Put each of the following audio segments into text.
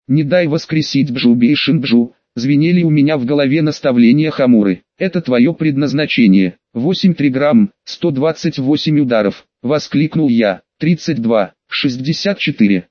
Не дай воскресить Бжуби и Шинбжу, звенели у меня в голове наставления Хамуры. Это твое предназначение. 8 триграмм, 128 ударов, воскликнул я. 32, 64,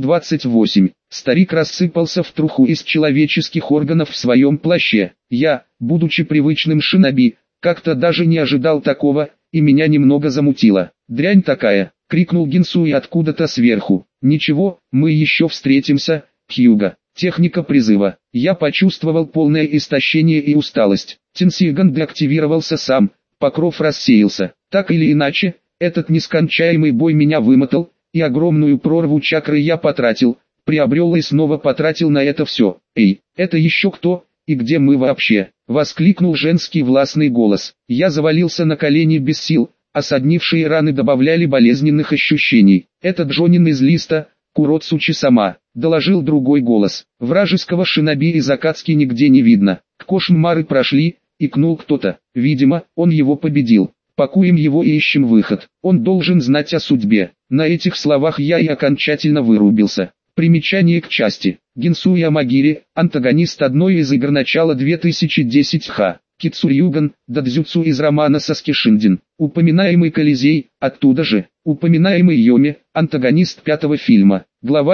128. Старик рассыпался в труху из человеческих органов в своем плаще. Я, будучи привычным шиноби, как-то даже не ожидал такого, и меня немного замутило. «Дрянь такая!» — крикнул Гинсуи откуда-то сверху. «Ничего, мы еще встретимся, Хьюга». Техника призыва. Я почувствовал полное истощение и усталость. Тенсиган деактивировался сам, покров рассеялся. Так или иначе, этот нескончаемый бой меня вымотал, и огромную прорву чакры я потратил, приобрел и снова потратил на это все. «Эй, это еще кто, и где мы вообще?» — воскликнул женский властный голос. Я завалился на колени без сил, а соднившие раны добавляли болезненных ощущений. «Это Джонин из листа, Куроцучи-сама», — доложил другой голос. «Вражеского шиноби из Акацки нигде не видно. Кошмары прошли», — икнул кто-то. «Видимо, он его победил. Пакуем его и ищем выход. Он должен знать о судьбе». На этих словах я и окончательно вырубился. Примечание к части. Гинсуи Амагири, антагонист одной из игр начала 2010 Х. Кицурюган, дадзюцу из романа Саски Шиндин. Упоминаемый Колизей, оттуда же. Упоминаемый Йоми, антагонист пятого фильма. Глава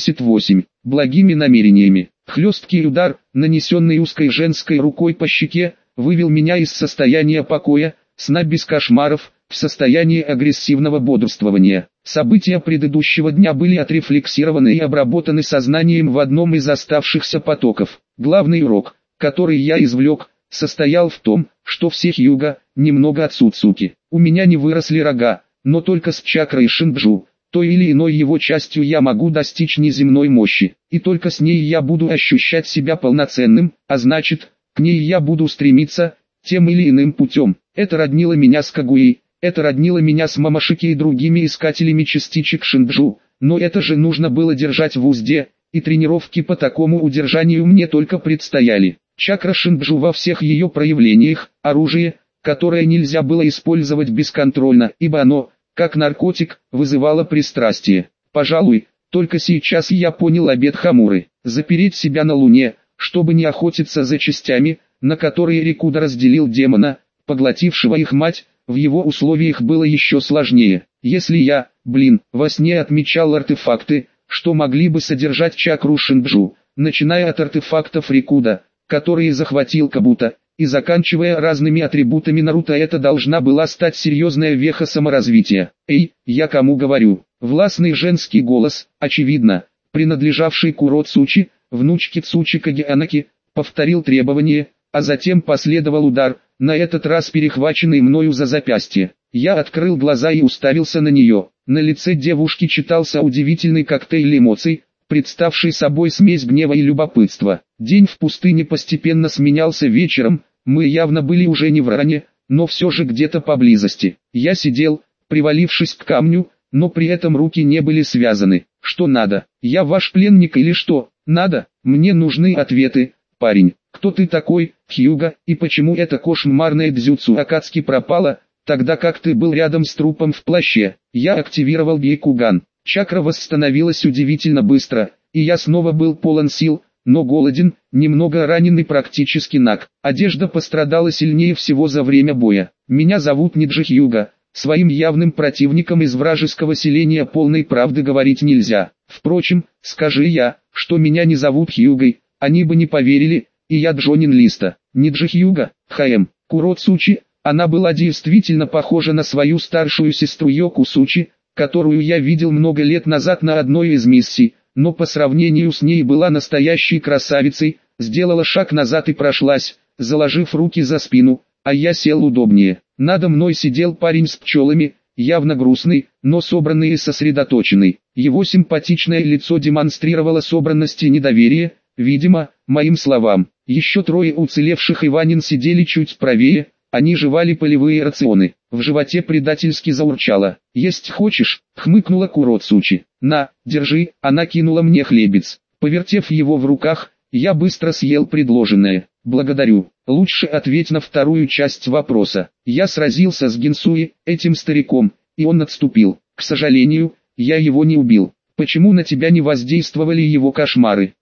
78. Благими намерениями. Хлесткий удар, нанесенный узкой женской рукой по щеке, вывел меня из состояния покоя, сна без кошмаров, в состоянии агрессивного бодрствования. События предыдущего дня были отрефлексированы и обработаны сознанием в одном из оставшихся потоков. Главный урок, который я извлек, состоял в том, что все Хьюга, немного от Суцуки. У меня не выросли рога, но только с чакрой Шинбжу, той или иной его частью я могу достичь неземной мощи, и только с ней я буду ощущать себя полноценным, а значит, к ней я буду стремиться, тем или иным путем. Это роднило меня с Кагуей, это роднило меня с Мамашики и другими искателями частичек Шинбжу, но это же нужно было держать в узде, и тренировки по такому удержанию мне только предстояли. Чакра Шинбжу во всех ее проявлениях, оружие, которое нельзя было использовать бесконтрольно, ибо оно, как наркотик, вызывало пристрастие. Пожалуй, только сейчас я понял обет Хамуры, запереть себя на Луне, чтобы не охотиться за частями, на которые Рикуда разделил демона, поглотившего их мать. В его условиях было еще сложнее. Если я, во сне отмечал артефакты, что могли бы содержать чакру Шинбжу, начиная от артефактов Рикуда, которые захватил Кабуто, и заканчивая разными атрибутами Наруто, это должна была стать серьезная веха саморазвития. «Эй, я кому говорю?» Властный женский голос, очевидно, принадлежавший Куроцучи, внучке Цучика Гианаки, повторил требование, а затем последовал удар, на этот раз перехваченный мною за запястье. Я открыл глаза и уставился на нее. На лице девушки читался удивительный коктейль эмоций, представший собой смесь гнева и любопытства. День в пустыне постепенно сменялся вечером, мы явно были уже не в ране, но все же где-то поблизости. Я сидел, привалившись к камню, но при этом руки не были связаны. «Что надо? Я ваш пленник или что? Надо? Мне нужны ответы, парень. Кто ты такой, Хьюга, и почему эта кошмарная дзюцу Акацки пропала, тогда как ты был рядом с трупом в плаще?» Я активировал Гейкуган. Чакра восстановилась удивительно быстро, и я снова был полон сил, но голоден, немного ранен и практически наг. Одежда пострадала сильнее всего за время боя. «Меня зовут Ниджи Хьюга». Своим явным противникам из вражеского селения полной правды говорить нельзя. Впрочем, скажи я, что меня не зовут Хьюгой, они бы не поверили, и я Джонин Листа. Ниджи Хьюга, ХМ, Куроцучи. Она была действительно похожа на свою старшую сестру Йоку Сучи, которую я видел много лет назад на одной из миссий, но по сравнению с ней была настоящей красавицей, сделала шаг назад и прошлась, заложив руки за спину, а я сел удобнее. Надо мной сидел парень с пчелами, явно грустный, но собранный и сосредоточенный. Его симпатичное лицо демонстрировало собранность и недоверие, видимо, моим словам. Еще трое уцелевших Иванин сидели чуть правее, они жевали полевые рационы. В животе предательски заурчало. «Есть хочешь?» — хмыкнула Куроцучи. «На, держи», — она кинула мне хлебец. Повертев его в руках, я быстро съел предложенное. «Благодарю. Лучше ответь на вторую часть вопроса. Я сразился с Гинсуи, этим стариком, и он отступил. К сожалению, я его не убил. Почему на тебя не воздействовали его кошмары?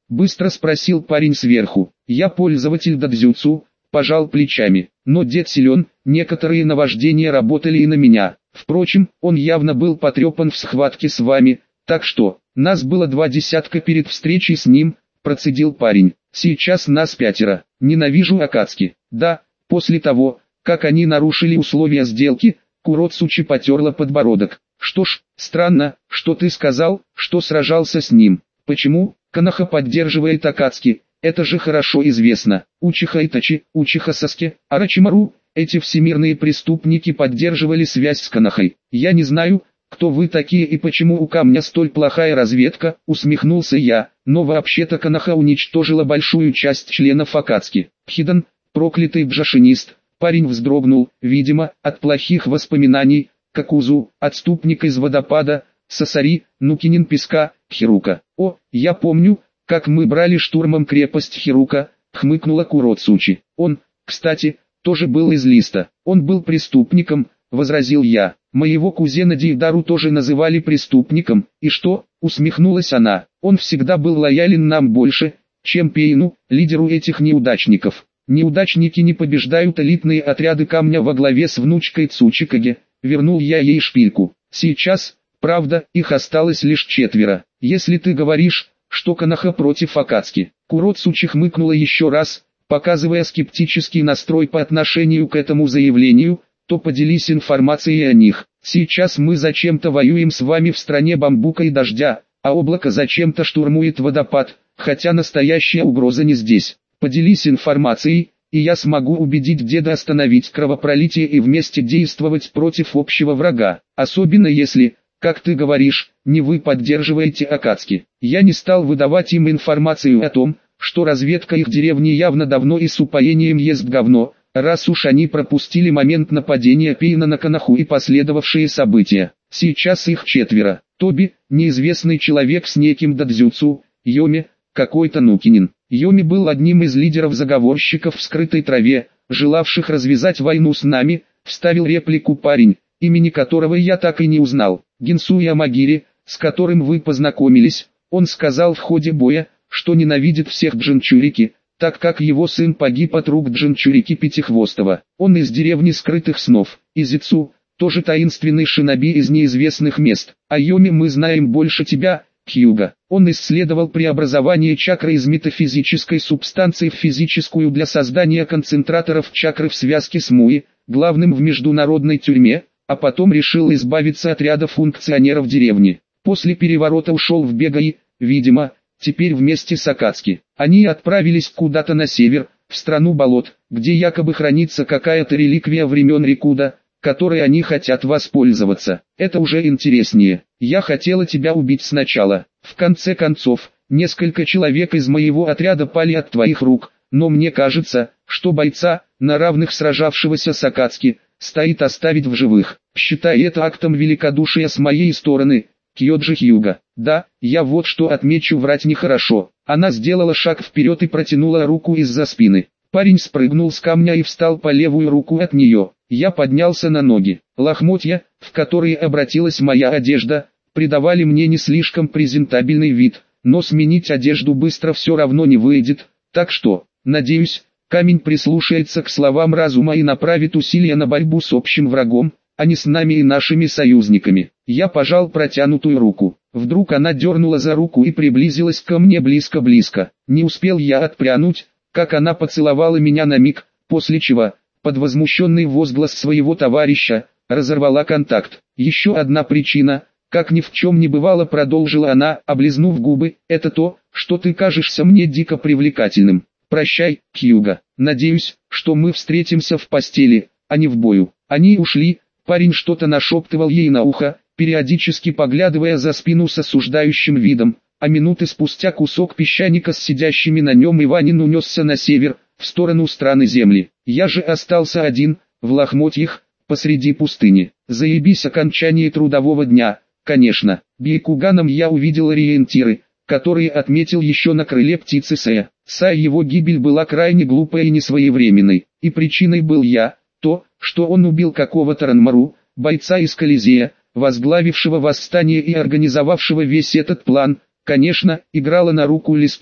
Быстро спросил парень сверху. Я пользователь дадзюцу, пожал плечами. Но дед силен, некоторые наваждения работали и на меня. Впрочем, он явно был потрепан в схватке с вами, так что, нас было 20 перед встречей с ним, процедил парень. Сейчас нас 5. Ненавижу Акацки. Да, после того, как они нарушили условия сделки, Куроцучи потерла подбородок. Что ж, странно, что ты сказал, что сражался с ним. Почему? Коноха поддерживает Акацки, это же хорошо известно. Учиха Итачи, Учиха Саске, Арачимару, эти всемирные преступники поддерживали связь с Конохой. Я не знаю, кто вы такие и почему у камня столь плохая разведка, усмехнулся я, но вообще-то Коноха уничтожила большую часть членов Акацки. Хидан, проклятый бжашинист, парень вздрогнул, видимо, от плохих воспоминаний, Какузу, отступник из водопада, Сасари, Нукинин песка, Хирука. О, я помню, как мы брали штурмом крепость Хирука, хмыкнула Куроцучи. Он, кстати, тоже был из Листа. Он был преступником, возразил я. Моего кузена Дейдару тоже называли преступником. И что? Усмехнулась она. Он всегда был лоялен нам больше, чем Пейну, лидеру этих неудачников. Неудачники не побеждают элитные отряды камня во главе с внучкой Цучикаге. Вернул я ей шпильку. Сейчас, правда, их осталось лишь 4. Если ты говоришь, что Коноха против Акацки. Куроцучи хмыкнула еще раз, показывая скептический настрой по отношению к этому заявлению, то поделись информацией о них. Сейчас мы зачем-то воюем с вами в стране бамбука и дождя, а облако зачем-то штурмует водопад, хотя настоящая угроза не здесь. Поделись информацией, и я смогу убедить деда остановить кровопролитие и вместе действовать против общего врага, особенно если, как ты говоришь, не вы поддерживаете Акацки. Я не стал выдавать им информацию о том, что разведка их деревни явно давно и с упоением ест говно, раз уж они пропустили момент нападения Пейна на Коноху и последовавшие события. Сейчас их 4. Тоби, неизвестный человек с неким дадзюцу, Йоми, какой-то Нукинин. Йоми был одним из лидеров заговорщиков в скрытой траве, желавших развязать войну с нами, вставил реплику парень, имени которого я так и не узнал. Гинсу Ямагири, с которым вы познакомились, он сказал в ходе боя, что ненавидит всех Джинчурики, так как его сын погиб от рук Джинчурики Пятихвостого. Он из деревни Скрытых Снов, Изицу, тоже таинственный шиноби из неизвестных мест. О Йоми мы знаем больше тебя, Хьюга. Он исследовал преобразование чакры из метафизической субстанции в физическую для создания концентраторов чакры в связке с Муи, главным в международной тюрьме, а потом решил избавиться от ряда функционеров деревни. После переворота ушел в бега и, видимо, теперь вместе с Акацки. Они отправились куда-то на север, в страну болот, где якобы хранится какая-то реликвия времен Рикуда, которой они хотят воспользоваться. Это уже интереснее. Я хотела тебя убить сначала. В конце концов, несколько человек из моего отряда пали от твоих рук, но мне кажется, что бойца, на равных сражавшегося с Акацки, стоит оставить в живых. Считай это актом великодушия с моей стороны, Кьёджи Хьюга. Да, я вот что отмечу, врать нехорошо. Она сделала шаг вперед и протянула руку из-за спины. Парень спрыгнул с камня и встал по левую руку от нее. Я поднялся на ноги. Лохмотья, в которые обратилась моя одежда, придавали мне не слишком презентабельный вид, но сменить одежду быстро все равно не выйдет, так что, надеюсь, камень прислушается к словам разума и направит усилия на борьбу с общим врагом, а не с нами и нашими союзниками. Я пожал протянутую руку. Вдруг она дернула за руку и приблизилась ко мне близко-близко. Не успел я отпрянуть, как она поцеловала меня на миг, после чего, под возмущенный возглас своего товарища, разорвала контакт. Еще одна причина, как ни в чем не бывало, продолжила она, облизнув губы, это то, что ты кажешься мне дико привлекательным. Прощай, Хьюга. Надеюсь, что мы встретимся в постели, а не в бою. Они ушли, парень что-то нашептывал ей на ухо, периодически поглядывая за спину с осуждающим видом, а минуты спустя кусок песчаника с сидящими на нем Иванин унесся на север, в сторону страны земли. Я же остался один, в лохмотьях, посреди пустыни. Заебись окончание трудового дня, конечно. Бейкуганом я увидел ориентиры, которые отметил еще на крыле птицы Сэя. Его гибель была крайне глупой и несвоевременной, и причиной был я, то, что он убил какого-то Ранмару, бойца из Колизея, возглавившего восстание и организовавшего весь этот план, конечно, играло на руку Листу,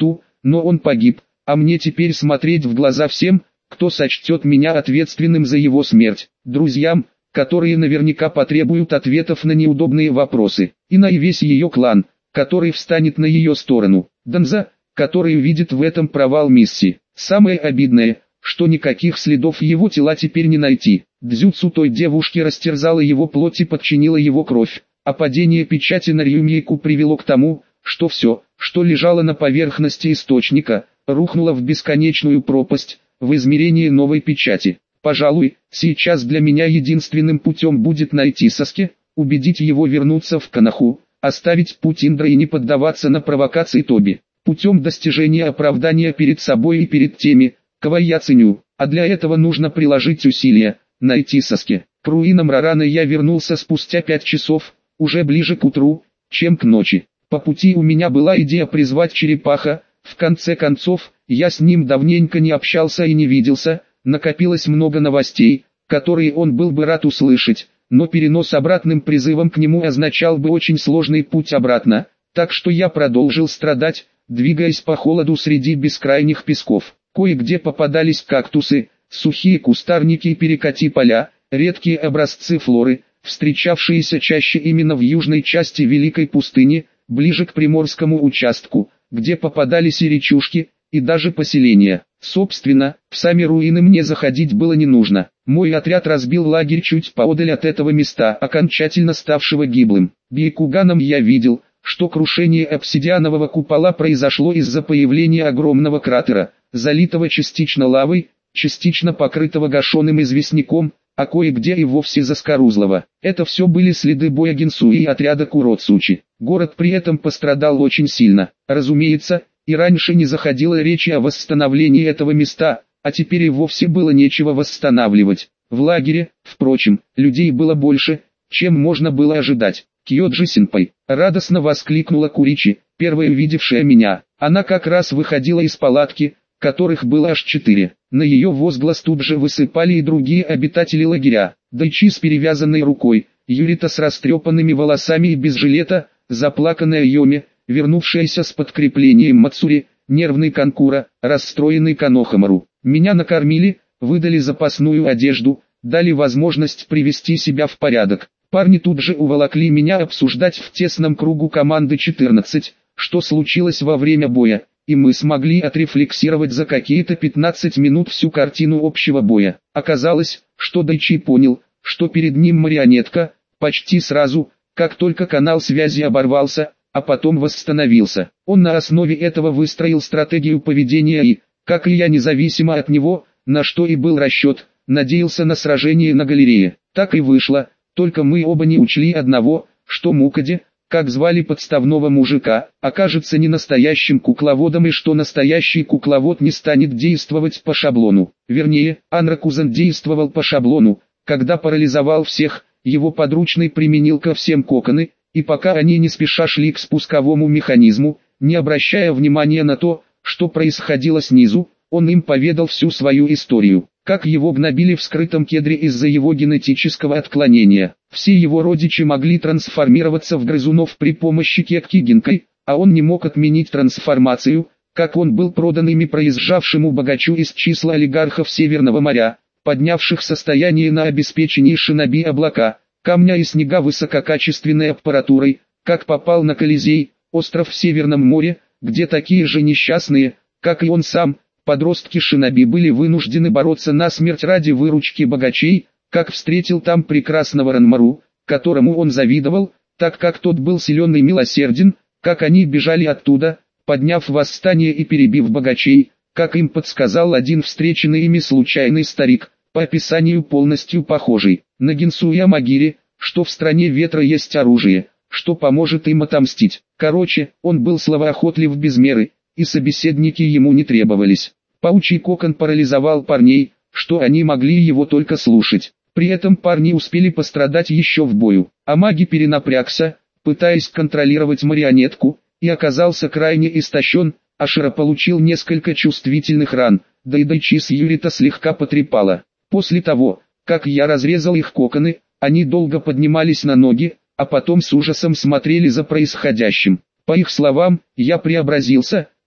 но он погиб, а мне теперь смотреть в глаза всем, кто сочтет меня ответственным за его смерть, друзьям, которые наверняка потребуют ответов на неудобные вопросы, и на весь ее клан, который встанет на ее сторону, Данза, который видит в этом провал миссии. Самое обидное, что никаких следов его тела теперь не найти. Дзюцу той девушки растерзала его плоть и подчинила его кровь, а падение печати на Рюмейку привело к тому, что все, что лежало на поверхности источника, рухнуло в бесконечную пропасть, в измерении новой печати. Пожалуй, сейчас для меня единственным путем будет найти Саске, убедить его вернуться в Коноху, оставить путь Индра и не поддаваться на провокации Тоби. Путем достижения оправдания перед собой и перед теми, кого я ценю, а для этого нужно приложить усилия, найти Саске. К руинам Рараны я вернулся спустя 5 часов, уже ближе к утру, чем к ночи. По пути у меня была идея призвать черепаха, в конце концов, я с ним давненько не общался и не виделся, накопилось много новостей, которые он был бы рад услышать, но перенос обратным призывом к нему означал бы очень сложный путь обратно, так что я продолжил страдать, двигаясь по холоду среди бескрайних песков. Кое-где попадались кактусы, сухие кустарники и перекати поля, редкие образцы флоры, встречавшиеся чаще именно в южной части Великой пустыни, ближе к приморскому участку, где попадались и речушки, и даже поселения. Собственно, в сами руины мне заходить было не нужно. Мой отряд разбил лагерь чуть поодаль от этого места, окончательно ставшего гиблым. Бейкуганом я видел, что крушение обсидианового купола произошло из-за появления огромного кратера, залитого частично лавой, частично покрытого гашеным известняком, а кое-где и вовсе заскорузлого. Это все были следы боя Гинсуи и отряда Куроцучи. Город при этом пострадал очень сильно. Разумеется, и раньше не заходило речи о восстановлении этого места, а теперь и вовсе было нечего восстанавливать. В лагере, впрочем, людей было больше, чем можно было ожидать. «Кьёджи-сенпай!» — радостно воскликнула Куричи, первая видевшая меня. Она как раз выходила из палатки, которых было аж 4. На ее возглас тут же высыпали и другие обитатели лагеря. Дайчи с перевязанной рукой, Юрита с растрепанными волосами и без жилета, заплаканная Йоми, вернувшаяся с подкреплением Мацури, нервный Канкура, расстроенный Канохамару. Меня накормили, выдали запасную одежду, дали возможность привести себя в порядок. Парни тут же уволокли меня обсуждать в тесном кругу команды 14, что случилось во время боя, и мы смогли отрефлексировать за какие-то 15 минут всю картину общего боя. Оказалось, что Дайчи понял, что перед ним марионетка, почти сразу, как только канал связи оборвался, а потом восстановился. Он на основе этого выстроил стратегию поведения и, как и я независимо от него, на что и был расчет, надеялся на сражение на галерее. Так и вышло, только мы оба не учли одного, что Мукади, как звали подставного мужика, окажется не настоящим кукловодом и что настоящий кукловод не станет действовать по шаблону. Вернее, Анракузен действовал по шаблону, когда парализовал всех, его подручный применил ко всем коконы, и пока они не спеша шли к спусковому механизму, не обращая внимания на то, что происходило снизу, он им поведал всю свою историю, как его гнобили в скрытом кедре из-за его генетического отклонения. Все его родичи могли трансформироваться в грызунов при помощи кетки Гинкой, а он не мог отменить трансформацию, как он был продан ими проезжавшему богачу из числа олигархов Северного моря, поднявших состояние на обеспечении шиноби облака, камня и снега высококачественной аппаратурой, как попал на Колизей, остров в Северном море, где такие же несчастные, как и он сам, подростки шиноби были вынуждены бороться насмерть ради выручки богачей, как встретил там прекрасного Ранмару, которому он завидовал, так как тот был силен и милосерден, как они бежали оттуда, подняв восстание и перебив богачей, как им подсказал один встреченный ими случайный старик, по описанию полностью похожий на Гинсуя Магири, что в стране ветра есть оружие, что поможет им отомстить. Короче, он был словоохотлив без меры, и собеседники ему не требовались. Паучий кокон парализовал парней, что они могли его только слушать. При этом парни успели пострадать еще в бою, а маги перенапрягся, пытаясь контролировать марионетку, и оказался крайне истощен, а Широ получил несколько чувствительных ран, да и Дайчи с Юрита слегка потрепало. После того, как я разрезал их коконы, они долго поднимались на ноги, а потом с ужасом смотрели за происходящим. По их словам, я преобразился,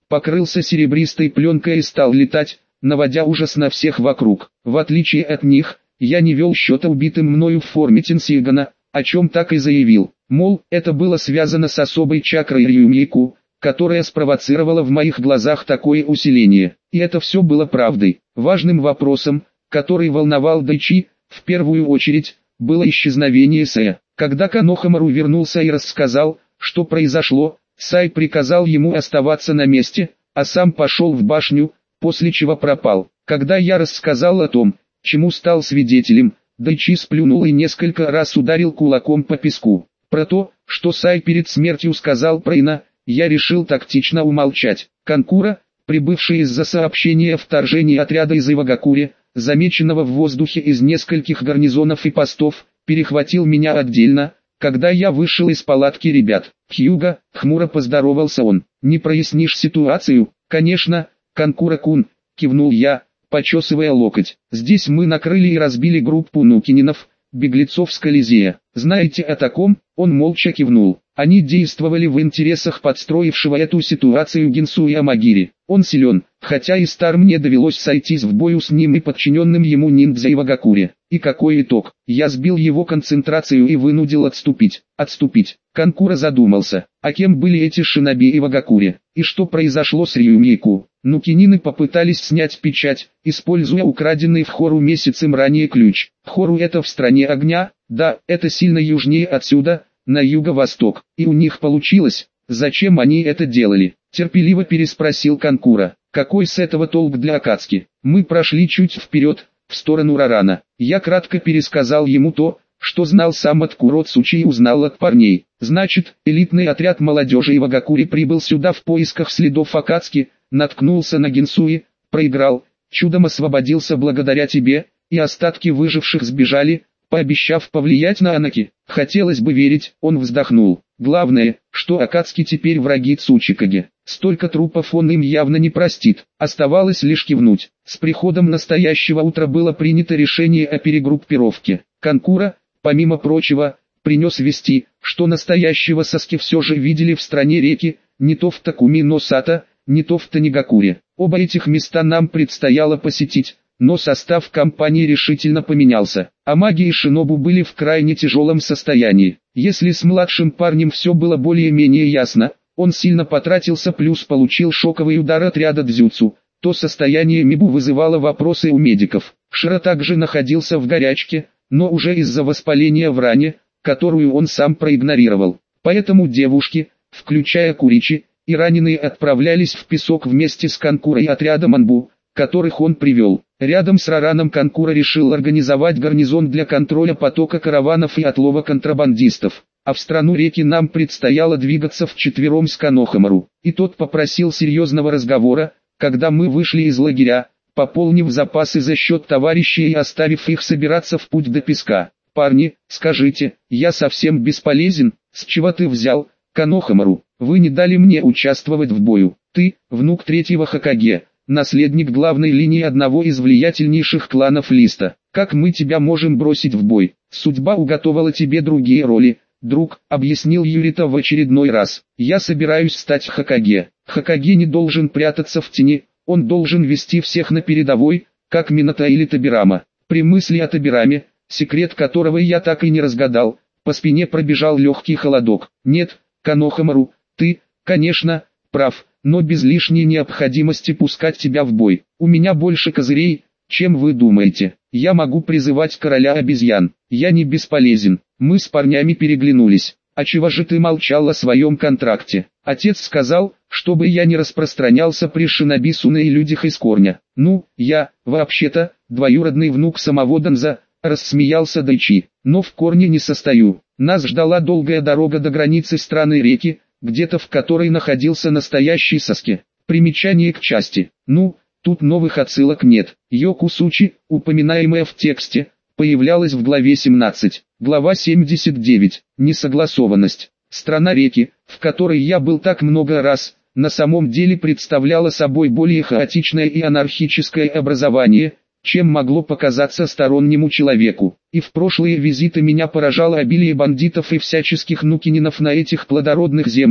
покрылся серебристой пленкой и стал летать, наводя ужас на всех вокруг. В отличие от них, я не вел счета убитым мною в форме Тенсигана, о чем так и заявил, мол, это было связано с особой чакрой Рюмейку, которая спровоцировала в моих глазах такое усиление. И это все было правдой. Важным вопросом, который волновал Дайчи, в первую очередь, было исчезновение Сая. Когда Канохамару вернулся и рассказал, что произошло, Сай приказал ему оставаться на месте, а сам пошел в башню, после чего пропал. Когда я рассказал о том, чему стал свидетелем, Дайчи сплюнул и несколько раз ударил кулаком по песку. Про то, что Сай перед смертью сказал про Ина, я решил тактично умолчать. Канкура, прибывший из-за сообщения о вторжении отряда из Ивагакури, замеченного в воздухе из нескольких гарнизонов и постов, перехватил меня отдельно, когда я вышел из палатки ребят. «Хьюго», — хмуро поздоровался он, — «не прояснишь ситуацию?» «Конечно, Канкура-кун», — кивнул я, почесывая локоть. «Здесь мы накрыли и разбили группу нукининов, беглецов с Колизея. Знаете о таком?» Он молча кивнул. Они действовали в интересах подстроившего эту ситуацию Гинсу Ямагири. Он силен, хотя и стар, мне довелось сойтись в бою с ним и подчиненным ему ниндзя Ивагакури. И какой итог? Я сбил его концентрацию и вынудил отступить. Канкура задумался, а кем были эти шиноби Ивагакури? И что произошло с Рюмейку? Нукинины попытались снять печать, используя украденный в Хору месяцем ранее ключ. Хору — это в стране огня, да, это сильно южнее отсюда, на юго-восток, и у них получилось. Зачем они это делали? Терпеливо переспросил Канкура. Какой с этого толк для Акацки? Мы прошли чуть вперед, в сторону Рарана. Я кратко пересказал ему то, что знал сам от Куроцучи и узнал от парней. Значит, элитный отряд молодежи Ивагакури прибыл сюда в поисках следов Акацки, наткнулся на Гинсуи, проиграл, чудом освободился благодаря тебе, и остатки выживших сбежали, пообещав повлиять на Анаки. Хотелось бы верить, он вздохнул. Главное, что Акацки теперь враги Цучикаге. Столько трупов он им явно не простит. Оставалось лишь кивнуть. С приходом настоящего утра было принято решение о перегруппировке. Канкура, помимо прочего, принес вести, что настоящего Саски все же видели в стране реки, не то в Такуми-но-Сато, не то в Танигакуре. Оба этих места нам предстояло посетить, но состав компании решительно поменялся, а маги и шинобу были в крайне тяжелом состоянии. Если с младшим парнем все было более-менее ясно, он сильно потратился плюс получил шоковый удар отряда дзюцу, то состояние Мибу вызывало вопросы у медиков. Широ также находился в горячке, но уже из-за воспаления в ране, которую он сам проигнорировал. Поэтому девушки, включая Куричи, и раненые отправлялись в песок вместе с Канкурой и отрядом Анбу, которых он привел. Рядом с Рараном Канкура решил организовать гарнизон для контроля потока караванов и отлова контрабандистов. А в страну реки нам предстояло двигаться вчетвером с Канохамару. И тот попросил серьезного разговора, когда мы вышли из лагеря, пополнив запасы за счет товарищей и оставив их собираться в путь до песка. «Парни, скажите, я совсем бесполезен? С чего ты взял, Канохамару? Вы не дали мне участвовать в бою. Ты, внук третьего Хокаге, наследник главной линии одного из влиятельнейших кланов Листа. Как мы тебя можем бросить в бой? Судьба уготовала тебе другие роли, друг», — объяснил Юрита в очередной раз. «Я собираюсь стать Хокаге. Хокаге не должен прятаться в тени, он должен вести всех на передовой, как Минато или Табирама». При мысли о Табираме, секрет которого я так и не разгадал, по спине пробежал легкий холодок. «Нет, Канохамару, ты, конечно, прав, но без лишней необходимости пускать тебя в бой. У меня больше козырей, чем вы думаете. Я могу призывать короля обезьян. Я не бесполезен». Мы с парнями переглянулись. «А чего же ты молчал о своем контракте? Отец сказал, чтобы я не распространялся при шиноби Суне и людях из Корня». «Ну, я, вообще-то, двоюродный внук самого Данза», — рассмеялся Дайчи. «Но в Корне не состою. Нас ждала долгая дорога до границы страны реки, где-то в которой находился настоящий Саски». Примечание к части. Ну, тут новых отсылок нет. Йокусучи, упоминаемая в тексте, появлялась в главе 17. Глава 79. Несогласованность. Страна реки, в которой я был так много раз, на самом деле представляла собой более хаотичное и анархическое образование, чем могло показаться стороннему человеку. И в прошлые визиты меня поражало обилие бандитов и всяческих нукининов на этих плодородных землях,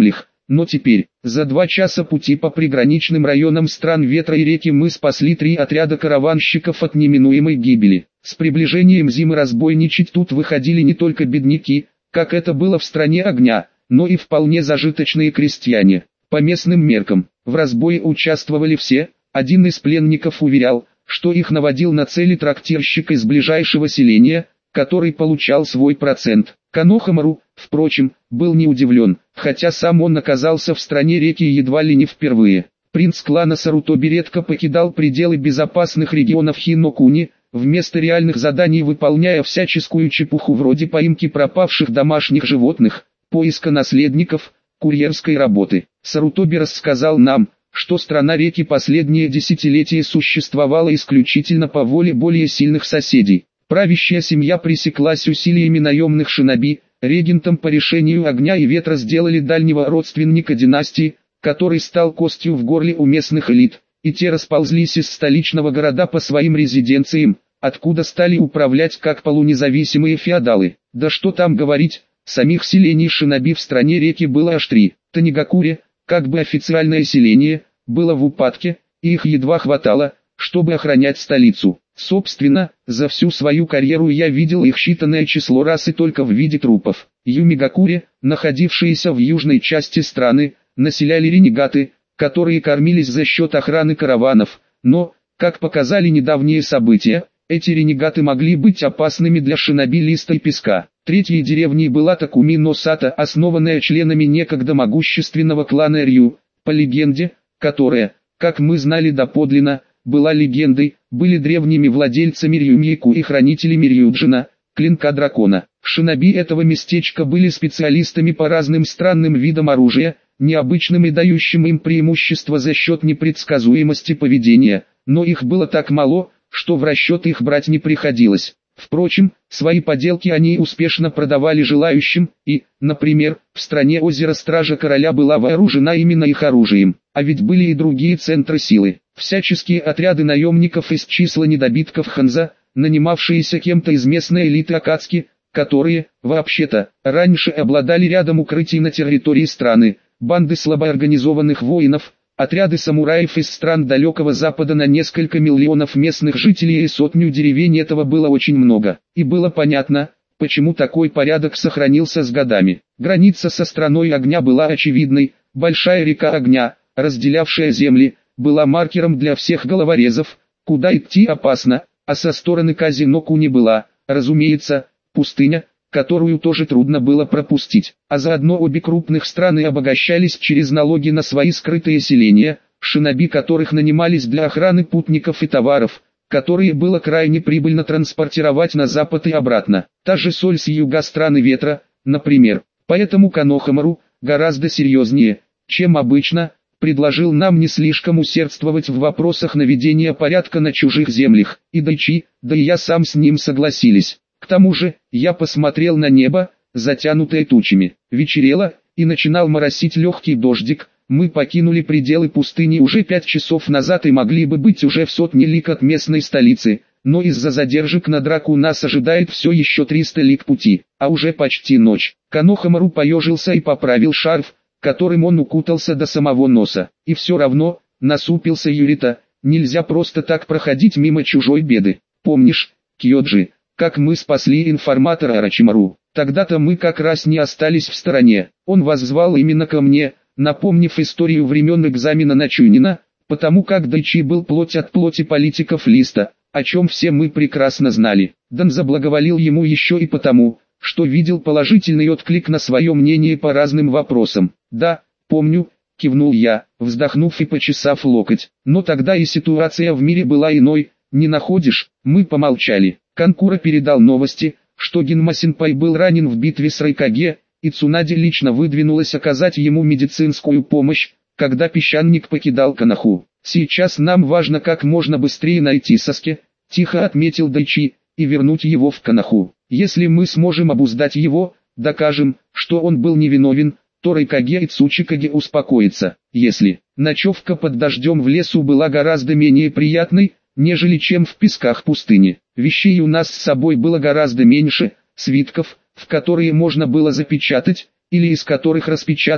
но теперь, за 2 часа пути по приграничным районам стран ветра и реки мы спасли 3 отряда караванщиков от неминуемой гибели. С приближением зимы разбойничать тут выходили не только бедняки, как это было в стране огня, но и вполне зажиточные крестьяне. По местным меркам, в разбое участвовали все. Один из пленников уверял, что их наводил на цели трактирщик из ближайшего селения, который получал свой процент. Канохамару, впрочем, был не удивлен, хотя сам он оказался в стране реки едва ли не впервые. Принц клана Сарутоби редко покидал пределы безопасных регионов Хинокуни, вместо реальных заданий выполняя всяческую чепуху вроде поимки пропавших домашних животных, поиска наследников, курьерской работы. Сарутоби рассказал нам, что страна реки последние десятилетия существовала исключительно по воле более сильных соседей. Правящая семья пресеклась усилиями наемных шиноби, регентом по решению огня и ветра сделали дальнего родственника династии, который стал костью в горле у местных элит, и те расползлись из столичного города по своим резиденциям, откуда стали управлять как полунезависимые феодалы. Да что там говорить, самих селений шиноби в стране реки было аж 3. Танигакуре, как бы официальное селение, было в упадке, и их едва хватало, чтобы охранять столицу. Собственно, за всю свою карьеру я видел их считанное число раз и только в виде трупов. Юмигакуре, находившиеся в южной части страны, населяли ренегаты, которые кормились за счет охраны караванов, но, как показали недавние события, эти ренегаты могли быть опасными для шиноби Листа и Песка. Третьей деревней была Такуми-но-Сата, основанная членами некогда могущественного клана Рю, по легенде, которая, как мы знали доподлинно, была легендой, были древними владельцами Рюмику и хранителями Рюджина, клинка дракона. Шиноби этого местечка были специалистами по разным странным видам оружия, необычным и дающим им преимущество за счет непредсказуемости поведения, но их было так мало, что в расчет их брать не приходилось. Впрочем, свои поделки они успешно продавали желающим, и, например, в стране озера Стража Короля была вооружена именно их оружием. А ведь были и другие центры силы, всяческие отряды наемников из числа недобитков Ханза, нанимавшиеся кем-то из местной элиты Акацки, которые, вообще-то, раньше обладали рядом укрытий на территории страны, банды слабоорганизованных воинов, отряды самураев из стран далекого запада на несколько миллионов местных жителей и сотню деревень. Этого было очень много. И было понятно, почему такой порядок сохранился с годами. Граница со страной огня была очевидной, большая река огня, разделявшая земли, была маркером для всех головорезов, куда идти опасно, а со стороны Казинокуни была, разумеется, пустыня, которую тоже трудно было пропустить. А заодно обе крупных страны обогащались через налоги на свои скрытые селения, шиноби которых нанимались для охраны путников и товаров, которые было крайне прибыльно транспортировать на запад и обратно. Та же соль с юга страны ветра, например. Поэтому Канохамару, гораздо серьезнее, чем обычно, предложил нам не слишком усердствовать в вопросах наведения порядка на чужих землях, и Дайчи, да и я сам с ним согласились. К тому же, я посмотрел на небо, затянутое тучами. Вечерело, и начинал моросить легкий дождик. Мы покинули пределы пустыни уже 5 часов назад и могли бы быть уже в сотне лиг от местной столицы, но из-за задержек на драку нас ожидает все еще 300 лиг пути, а уже почти ночь. Канохамару поежился и поправил шарф, которым он укутался до самого носа. И все равно, насупился Юрита, нельзя просто так проходить мимо чужой беды. Помнишь, Кьоджи, как мы спасли информатора Орочимару? Тогда-то мы как раз не остались в стороне. Он воззвал именно ко мне, напомнив историю времен экзамена на Чунина, потому как Дайчи был плоть от плоти политиков Листа, о чем все мы прекрасно знали. Дан заблаговолил ему еще и потому, что видел положительный отклик на свое мнение по разным вопросам. «Да, помню», — кивнул я, вздохнув и почесав локоть. «Но тогда и ситуация в мире была иной, не находишь?» Мы помолчали. Канкура передал новости, что Гинма-сенпай был ранен в битве с Райкаге, и Цунади лично выдвинулась оказать ему медицинскую помощь, когда песчаник покидал Канаху. «Сейчас нам важно как можно быстрее найти Саске», — тихо отметил Дайчи, — «и вернуть его в Канаху. Если мы сможем обуздать его, докажем, что он был невиновен, то Райкаге и Цучикаге успокоится. Если ночевка под дождем в лесу была гораздо менее приятной, нежели чем в песках пустыни. Вещей у нас с собой было гораздо меньше, свитков, в которые можно было запечатать, или из которых распечатать,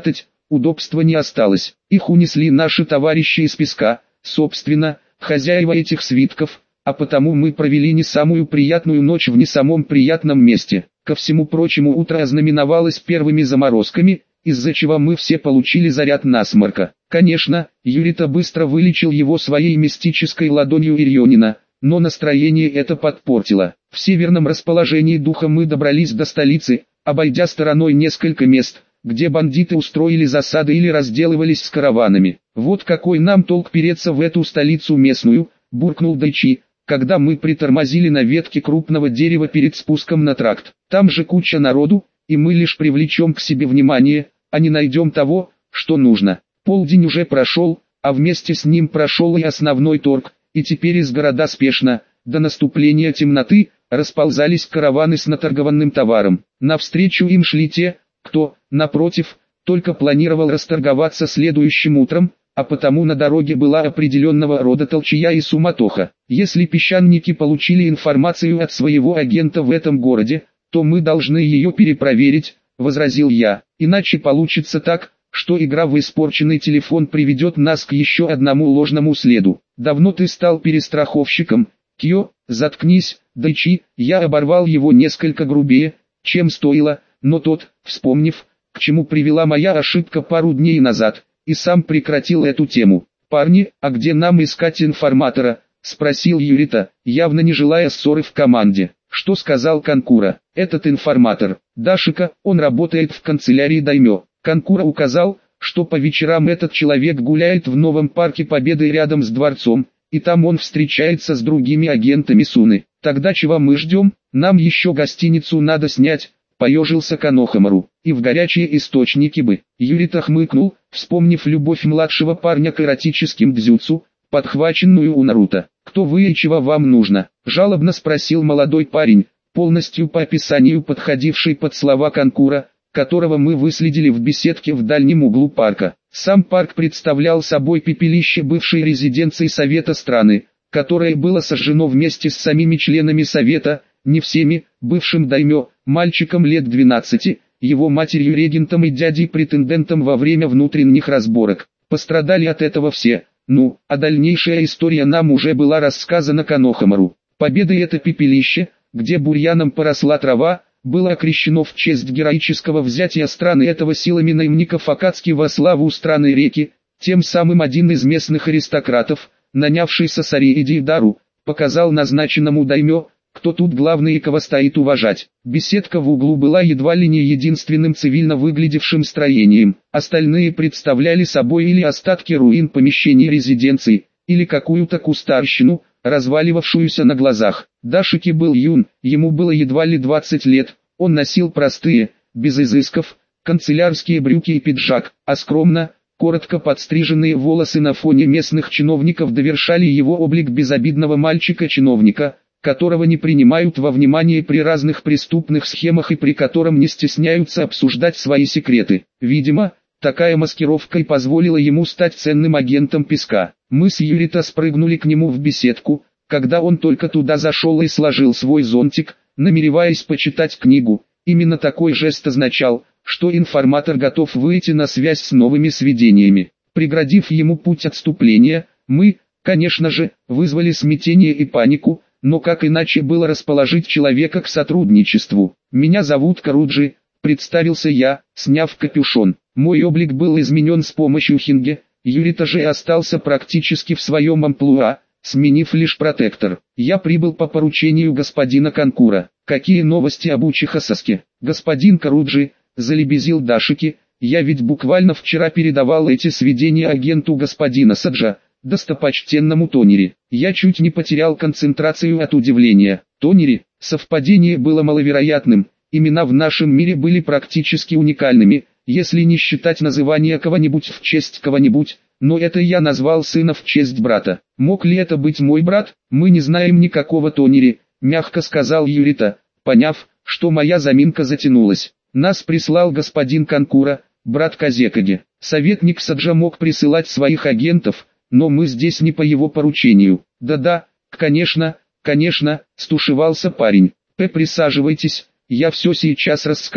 удобства не осталось. Их унесли наши товарищи из песка, собственно, хозяева этих свитков, а потому мы провели не самую приятную ночь в не самом приятном месте. Ко всему прочему, утро ознаменовалось первыми заморозками, из-за чего мы все получили заряд насморка. Конечно, Юрита быстро вылечил его своей мистической ладонью Ирионина, но настроение это подпортило. В северном расположении духа мы добрались до столицы, обойдя стороной несколько мест, где бандиты устроили засады или разделывались с караванами. «Вот какой нам толк переться в эту столицу местную», – буркнул Дайчи, когда мы притормозили на ветке крупного дерева перед спуском на тракт. «Там же куча народу, и мы лишь привлечем к себе внимание, а не найдем того, что нужно». Полдень уже прошел, а вместе с ним прошел и основной торг, и теперь из города спешно, до наступления темноты, расползались караваны с наторгованным товаром. Навстречу им шли те, кто, напротив, только планировал расторговаться следующим утром, а потому на дороге была определенного рода толчая и суматоха. Если песчаники получили информацию от своего агента в этом городе, то мы должны ее перепроверить, возразил я, иначе получится так, что игра в испорченный телефон приведет нас к еще одному ложному следу. Давно ты стал перестраховщиком, Кьо, заткнись, Дайчи, я оборвал его несколько грубее, чем стоило, но тот, вспомнив, к чему привела моя ошибка пару дней назад, и сам прекратил эту тему. «Парни, а где нам искать информатора?» – спросил Юрита, явно не желая ссоры в команде. «Что сказал Канкура? Этот информатор, Дашика, он работает в канцелярии Даймё». Канкура указал, что по вечерам этот человек гуляет в новом парке Победы рядом с дворцом, и там он встречается с другими агентами Суны. «Тогда чего мы ждем? Нам еще гостиницу надо снять», — поежился Канохамару. «И в горячие источники бы». Юрита хмыкнул, вспомнив любовь младшего парня к эротическим дзюцу, подхваченную у Наруто. «Кто вы и чего вам нужно?» — жалобно спросил молодой парень, полностью по описанию подходивший под слова Канкура, которого мы выследили в беседке в дальнем углу парка. Сам парк представлял собой пепелище бывшей резиденции Совета страны, которое было сожжено вместе с самими членами Совета, не всеми, бывшим даймё, мальчиком лет 12, его матерью-регентом и дядей-претендентом во время внутренних разборок. Пострадали от этого все, а дальнейшая история нам уже была рассказана Канохамару. Победа это пепелище, где бурьяном поросла трава, было окрещено в честь героического взятия страны этого силами наемников Акацки во славу страны реки, тем самым один из местных аристократов, нанявшийся Сарииди Дару, показал назначенному даймё, кто тут главный и кого стоит уважать. Беседка в углу была едва ли не единственным цивильно выглядевшим строением, остальные представляли собой или остатки руин помещений резиденции, или какую-то кустарщину, разваливавшуюся на глазах. Дашики был юн, ему было едва ли 20 лет, он носил простые, без изысков, канцелярские брюки и пиджак, а скромно, коротко подстриженные волосы на фоне местных чиновников довершали его облик безобидного мальчика-чиновника, которого не принимают во внимание при разных преступных схемах и при котором не стесняются обсуждать свои секреты. Видимо, такая маскировка и позволила ему стать ценным агентом песка. Мы с Юрита спрыгнули к нему в беседку, когда он только туда зашел и сложил свой зонтик, намереваясь почитать книгу. Именно такой жест означал, что информатор готов выйти на связь с новыми сведениями. Преградив ему путь отступления, мы, конечно же, вызвали смятение и панику, но как иначе было расположить человека к сотрудничеству? «Меня зовут Каруджи», — представился я, сняв капюшон. Мой облик был изменен с помощью хинге, Юрита же остался практически в своем амплуа, сменив лишь протектор. «Я прибыл по поручению господина Канкура. Какие новости об Учиха Саске?» «Господин Каруджи», — залебезил Дашики, — «я ведь буквально вчера передавал эти сведения агенту господина Саджа, достопочтенному Тонери». Я чуть не потерял концентрацию от удивления. Тонери, совпадение было маловероятным, имена в нашем мире были практически уникальными, если не считать называния кого-нибудь в честь кого-нибудь, но это я назвал сына в честь брата. Мог ли это быть мой брат? Мы не знаем никакого Тонери, мягко сказал Юрита, поняв, что моя заминка затянулась. Нас прислал господин Канкура, брат Казекаги. Советник Саджа мог присылать своих агентов, но мы здесь не по его поручению. Да-да, конечно, стушевался парень. Присаживайтесь, я все сейчас расскажу.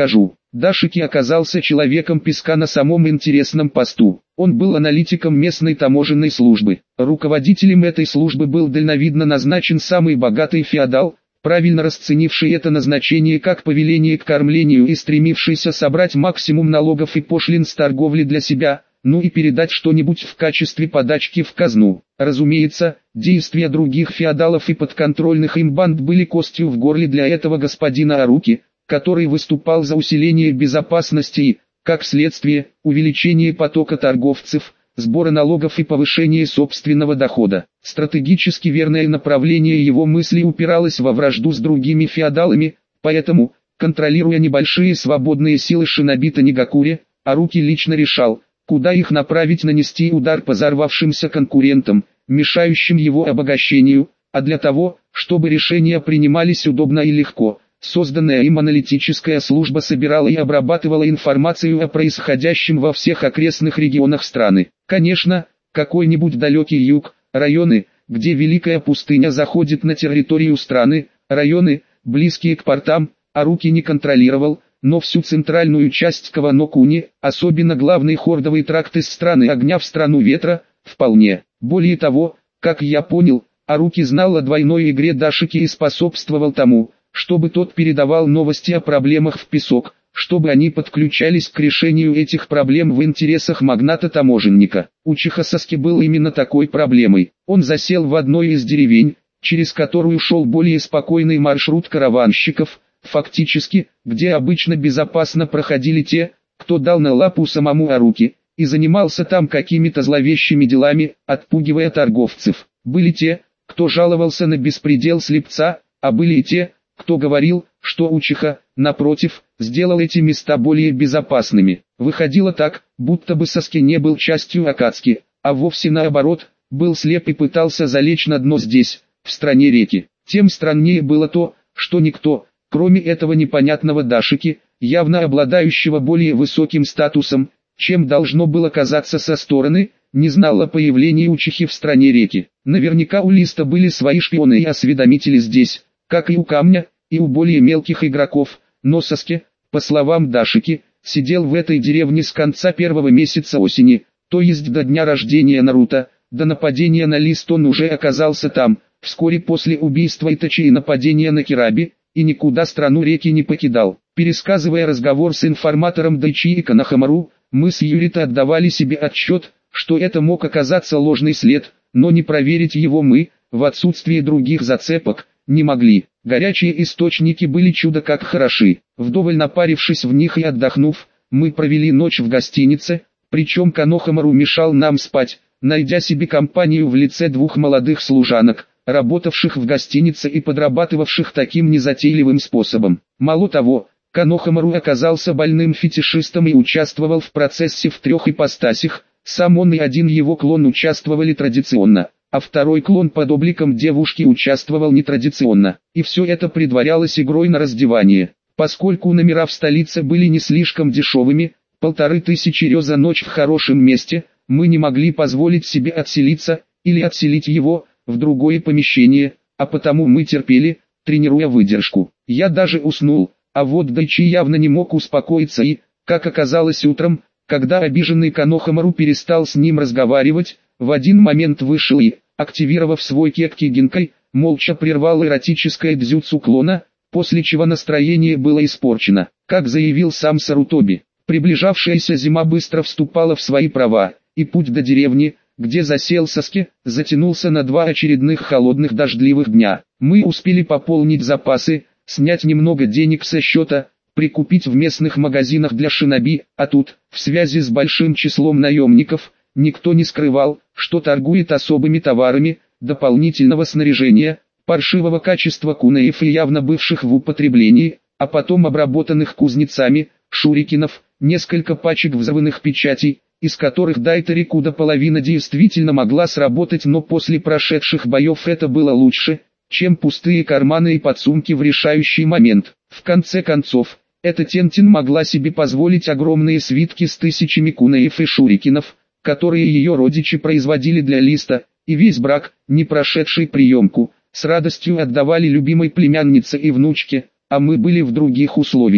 Дашики оказался человеком песка на самом интересном посту. Он был аналитиком местной таможенной службы. Руководителем этой службы был дальновидно назначен самый богатый феодал, правильно расценивший это назначение как повеление к кормлению и стремившийся собрать максимум налогов и пошлин с торговли для себя, ну и передать что-нибудь в качестве подачки в казну. Разумеется, действия других феодалов и подконтрольных им банд были костью в горле для этого господина Аруки, который выступал за усиление безопасности и, как следствие, увеличение потока торговцев, сбора налогов и повышение собственного дохода. Стратегически верное направление его мыслей упиралось во вражду с другими феодалами, поэтому, контролируя небольшие свободные силы шинобита Нигакури, Аруки лично решал, куда их направить нанести удар по взорвавшимся конкурентам, мешающим его обогащению, а для того, чтобы решения принимались удобно и легко. Созданная им аналитическая служба собирала и обрабатывала информацию о происходящем во всех окрестных регионах страны. Конечно, какой-нибудь далекий юг, районы, где Великая пустыня заходит на территорию страны, районы, близкие к портам, Аруки не контролировал, но всю центральную часть Каванокуни, особенно главный хордовый тракт из страны огня в страну ветра, вполне. Более того, как я понял, Аруки знал о двойной игре Дашики и способствовал тому, чтобы тот передавал новости о проблемах в песок, чтобы они подключались к решению этих проблем в интересах магната-таможенника. Учиха Саски был именно такой проблемой. Он засел в одной из деревень, через которую шел более спокойный маршрут караванщиков, фактически, где обычно безопасно проходили те, кто дал на лапу самому Аруки, и занимался там какими-то зловещими делами, отпугивая торговцев. Были те, кто жаловался на беспредел слепца, а были и те, кто говорил, что Учиха, напротив, сделал эти места более безопасными. Выходило так, будто бы Саски не был частью Акацки, а вовсе наоборот, был слеп и пытался залечь на дно здесь, в стране реки. Тем страннее было то, что никто, кроме этого непонятного Дашики, явно обладающего более высоким статусом, чем должно было казаться со стороны, не знал о появлении Учихи в стране реки. Наверняка у Листа были свои шпионы и осведомители здесь, как и у Камня, и у более мелких игроков, но Саски, по словам Дашики, сидел в этой деревне с конца первого месяца осени, то есть до дня рождения Наруто. До нападения на Лист он уже оказался там, вскоре после убийства Итачи и нападения на Кираби, и никуда страну реки не покидал. Пересказывая разговор с информатором Дайчи и Канахамару, мы с Юрита отдавали себе отчет, что это мог оказаться ложный след, но не проверить его мы, в отсутствие других зацепок, не могли. Горячие источники были чудо как хороши. Вдоволь напарившись в них и отдохнув, мы провели ночь в гостинице, причем Канохамару мешал нам спать, найдя себе компанию в лице двух молодых служанок, работавших в гостинице и подрабатывавших таким незатейливым способом. Мало того, Канохамару оказался больным фетишистом и участвовал в процессе в 3 ипостасях, сам он и один его клон участвовали традиционно, а второй клон под обликом девушки участвовал нетрадиционно. И все это предварялось игрой на раздевание. Поскольку номера в столице были не слишком дешевыми, 1500 рё за ночь в хорошем месте, мы не могли позволить себе отселиться, или отселить его, в другое помещение, а потому мы терпели, тренируя выдержку. Я даже уснул, а вот Дайчи явно не мог успокоиться и, как оказалось утром, когда обиженный Канохамару перестал с ним разговаривать, в один момент вышел и, активировав свой кекки гинкай, молча прервал эротическое дзюцу клона, после чего настроение было испорчено. Как заявил сам Сарутоби, приближавшаяся зима быстро вступала в свои права, и путь до деревни, где засел Саски, затянулся на 2 очередных холодных дождливых дня. Мы успели пополнить запасы, снять немного денег со счета, прикупить в местных магазинах для шиноби, а тут, в связи с большим числом наемников, никто не скрывал, что торгует особыми товарами, дополнительного снаряжения, паршивого качества кунаев и явно бывших в употреблении, а потом обработанных кузнецами, шурикенов, несколько пачек взрывных печатей, из которых Дайтери Куда половина действительно могла сработать, но после прошедших боев это было лучше, чем пустые карманы и подсумки в решающий момент. В конце концов, эта Тентин могла себе позволить огромные свитки с тысячами кунаев и шурикенов, которые ее родичи производили для Листа, и весь брак, не прошедший приемку, с радостью отдавали любимой племяннице и внучке, а мы были в других условиях.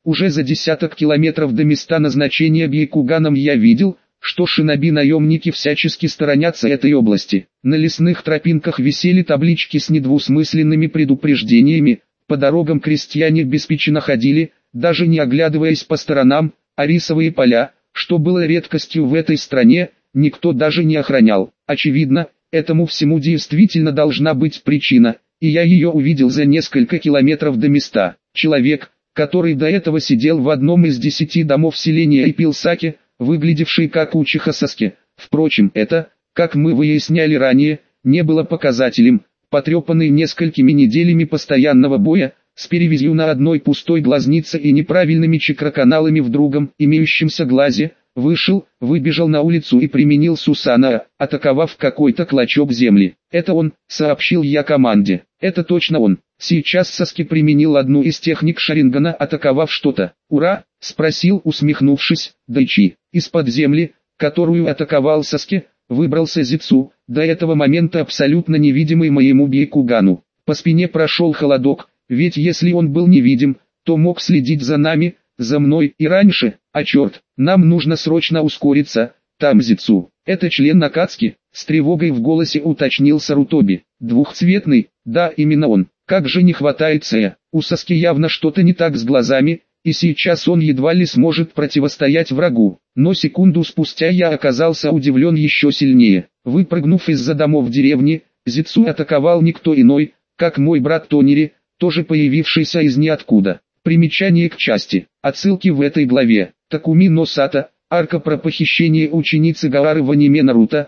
Уже за десяток километров до места назначения Бьякуганом я видел, что шиноби-наемники всячески сторонятся этой области. На лесных тропинках висели таблички с недвусмысленными предупреждениями, по дорогам крестьяне беспечно ходили, даже не оглядываясь по сторонам, а рисовые поля, что было редкостью в этой стране, никто даже не охранял. Очевидно, этому всему действительно должна быть причина, и я ее увидел за несколько километров до места. Человек, который до этого сидел в одном из 10 домов селения и пил саке, выглядевший как учиха Саске. Впрочем, это, как мы выясняли ранее, не было показателем. Потрепанный несколькими неделями постоянного боя, с перевязью на одной пустой глазнице и неправильными чакроканалами в другом, имеющемся глазе, выбежал на улицу и применил Сусана, атаковав какой-то клочок земли. «Это он», — сообщил я команде. «Это точно он». Сейчас Саски применил одну из техник Шарингана, атаковав что-то. «Ура?» — спросил, усмехнувшись, Дайчи. Из-под земли, которую атаковал Саски, выбрался Зицу, до этого момента абсолютно невидимый моему Бьякугану. По спине прошел холодок, ведь если он был невидим, то мог следить за нами, за мной и раньше. А черт, нам нужно срочно ускориться. Там Зицу. Это член Акацки? С тревогой в голосе уточнил Сарутоби. Двухцветный? Да, именно он. Как же не хватает Сэя. У Саски явно что-то не так с глазами, и сейчас он едва ли сможет противостоять врагу. Но секунду спустя я оказался удивлен еще сильнее. Выпрыгнув из-за домов деревни, Зицу атаковал никто иной, как мой брат Тонери, тоже появившийся из ниоткуда. Примечание к части. Отсылки в этой главе. Такуми но Сато, арка про похищение ученицы Гаары в аниме Наруто,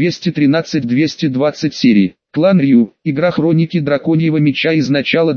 213-220 серии. Клан Рю, игра Хроники Драконьего Меча из начала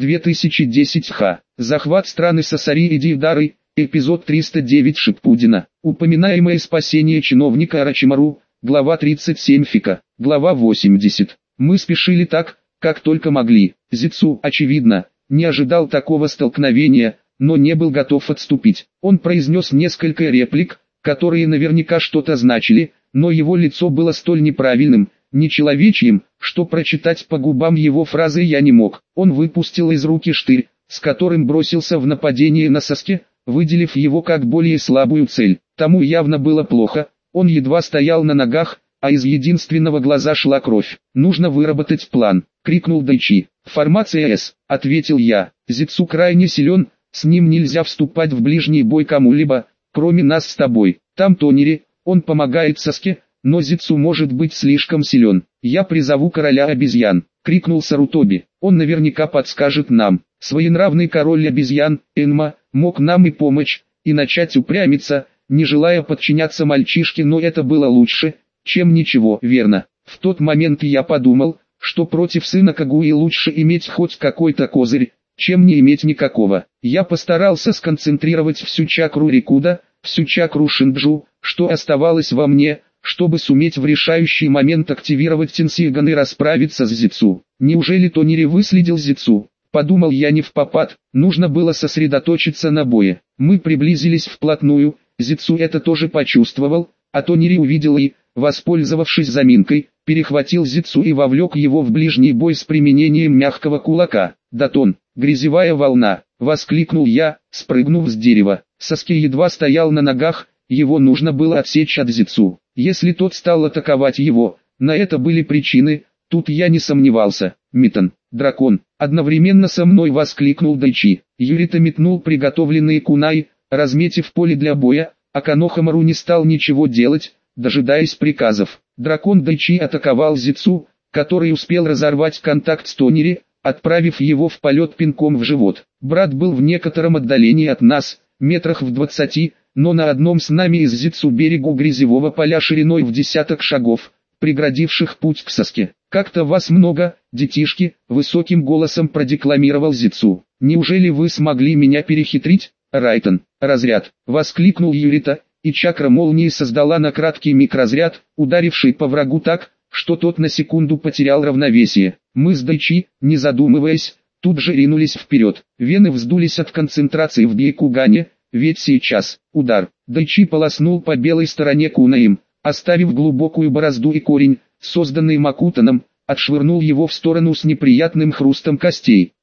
2010 х. Захват страны Сасари и Дейдары, эпизод 309 Шиппудина. Упоминаемое спасение чиновника Арачимару, глава 37 Фика, глава 80. Мы спешили так, как только могли. Зицу, очевидно, не ожидал такого столкновения, но не был готов отступить. Он произнес несколько реплик, которые наверняка что-то значили, но его лицо было столь неправильным, нечеловечьим, что прочитать по губам его фразы я не мог. Он выпустил из руки штырь, с которым бросился в нападение на Саске, выделив его как более слабую цель. Тому явно было плохо, он едва стоял на ногах, а из единственного глаза шла кровь. «Нужно выработать план», — крикнул Дайчи. «Формация С», — ответил я. «Зицу крайне силен, с ним нельзя вступать в ближний бой кому-либо, кроме нас с тобой. Там Тонери, он помогает Саске, но Зицу может быть слишком силен. Я призову короля обезьян», — крикнул Сарутоби. «Он наверняка подскажет нам». Своенравный король обезьян, Энма, мог нам и помочь, и начать упрямиться, не желая подчиняться мальчишке, но это было лучше, чем ничего, верно. В тот момент я подумал, что против сына Кагуи лучше иметь хоть какой-то козырь, чем не иметь никакого. Я постарался сконцентрировать всю чакру Рикуда, всю чакру Шинджу, что оставалось во мне, чтобы суметь в решающий момент активировать Тенсиган и расправиться с Зицу. Неужели Тонери выследил Зицу? Подумал я не впопад, нужно было сосредоточиться на бое. Мы приблизились вплотную, Зицу это тоже почувствовал, а Тонери увидел и, воспользовавшись заминкой, перехватил Зицу и вовлек его в ближний бой с применением мягкого кулака. «Датон, грязевая волна!» — воскликнул я, спрыгнув с дерева. Саски едва стоял на ногах, его нужно было отсечь от Зицу. Если тот стал атаковать его, на это были причины, тут я не сомневался. «Митон, дракон!» — одновременно со мной воскликнул Дайчи. Юрита метнул приготовленные кунай, разметив поле для боя, а Канохамару не стал ничего делать, дожидаясь приказов. Дракон Дайчи атаковал Зицу, который успел разорвать контакт с Тонери, отправив его в полет пинком в живот. Брат был в некотором отдалении от нас, метрах в 20, но на одном с нами из Зицу берегу грязевого поля шириной в десяток шагов, преградивших путь к Саске. «Как-то вас много, детишки», — высоким голосом продекламировал Зицу. «Неужели вы смогли меня перехитрить, Райтон?» «Разряд», — воскликнул Юрита, и чакра молнии создала на краткий миг разряд, ударивший по врагу так, что тот на секунду потерял равновесие. Мы с Дайчи, не задумываясь, тут же ринулись вперед. Вены вздулись от концентрации в Бьякугане, ведь сейчас, удар. Дайчи полоснул по белой стороне кунаим, оставив глубокую борозду и корень, созданный Макутаном, отшвырнул его в сторону с неприятным хрустом костей.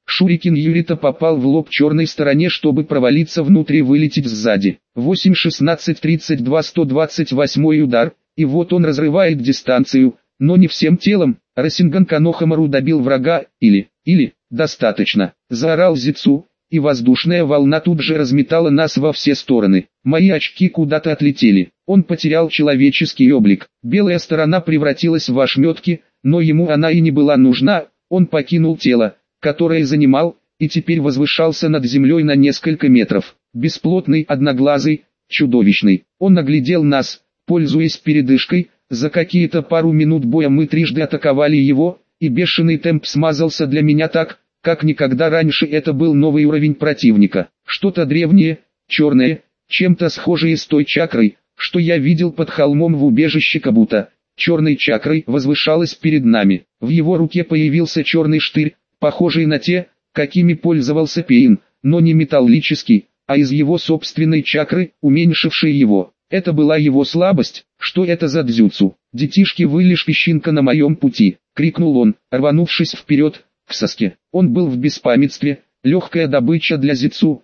Шурикен Юрита попал в лоб черной стороне, чтобы провалиться внутрь и вылететь сзади. 8-16-32-128 удар, и вот он разрывает дистанцию, но не всем телом. Расинган Канохамару добил врага, или, достаточно, заорал Зицу, и воздушная волна тут же разметала нас во все стороны. Мои очки куда-то отлетели, он потерял человеческий облик. Белая сторона превратилась в ошметки, но ему она и не была нужна, он покинул тело, которое занимал, и теперь возвышался над землей на несколько метров. Бесплотный, одноглазый, чудовищный. Он оглядел нас, пользуясь передышкой. За какие-то пару минут боя мы трижды атаковали его, и бешеный темп смазался для меня так, как никогда раньше. Это был новый уровень противника. Что-то древнее, черное, чем-то схожее с той чакрой, что я видел под холмом в убежище Кабута. Черной чакрой возвышалась перед нами. В его руке появился черный штырь, похожий на те, какими пользовался Пейн, но не металлический, а из его собственной чакры, уменьшившей его. Это была его слабость. Что это за дзюцу? Детишки, вы лишь песчинка на моем пути, крикнул он, рванувшись вперед, к Саске. Он был в беспамятстве, легкая добыча для Зицу,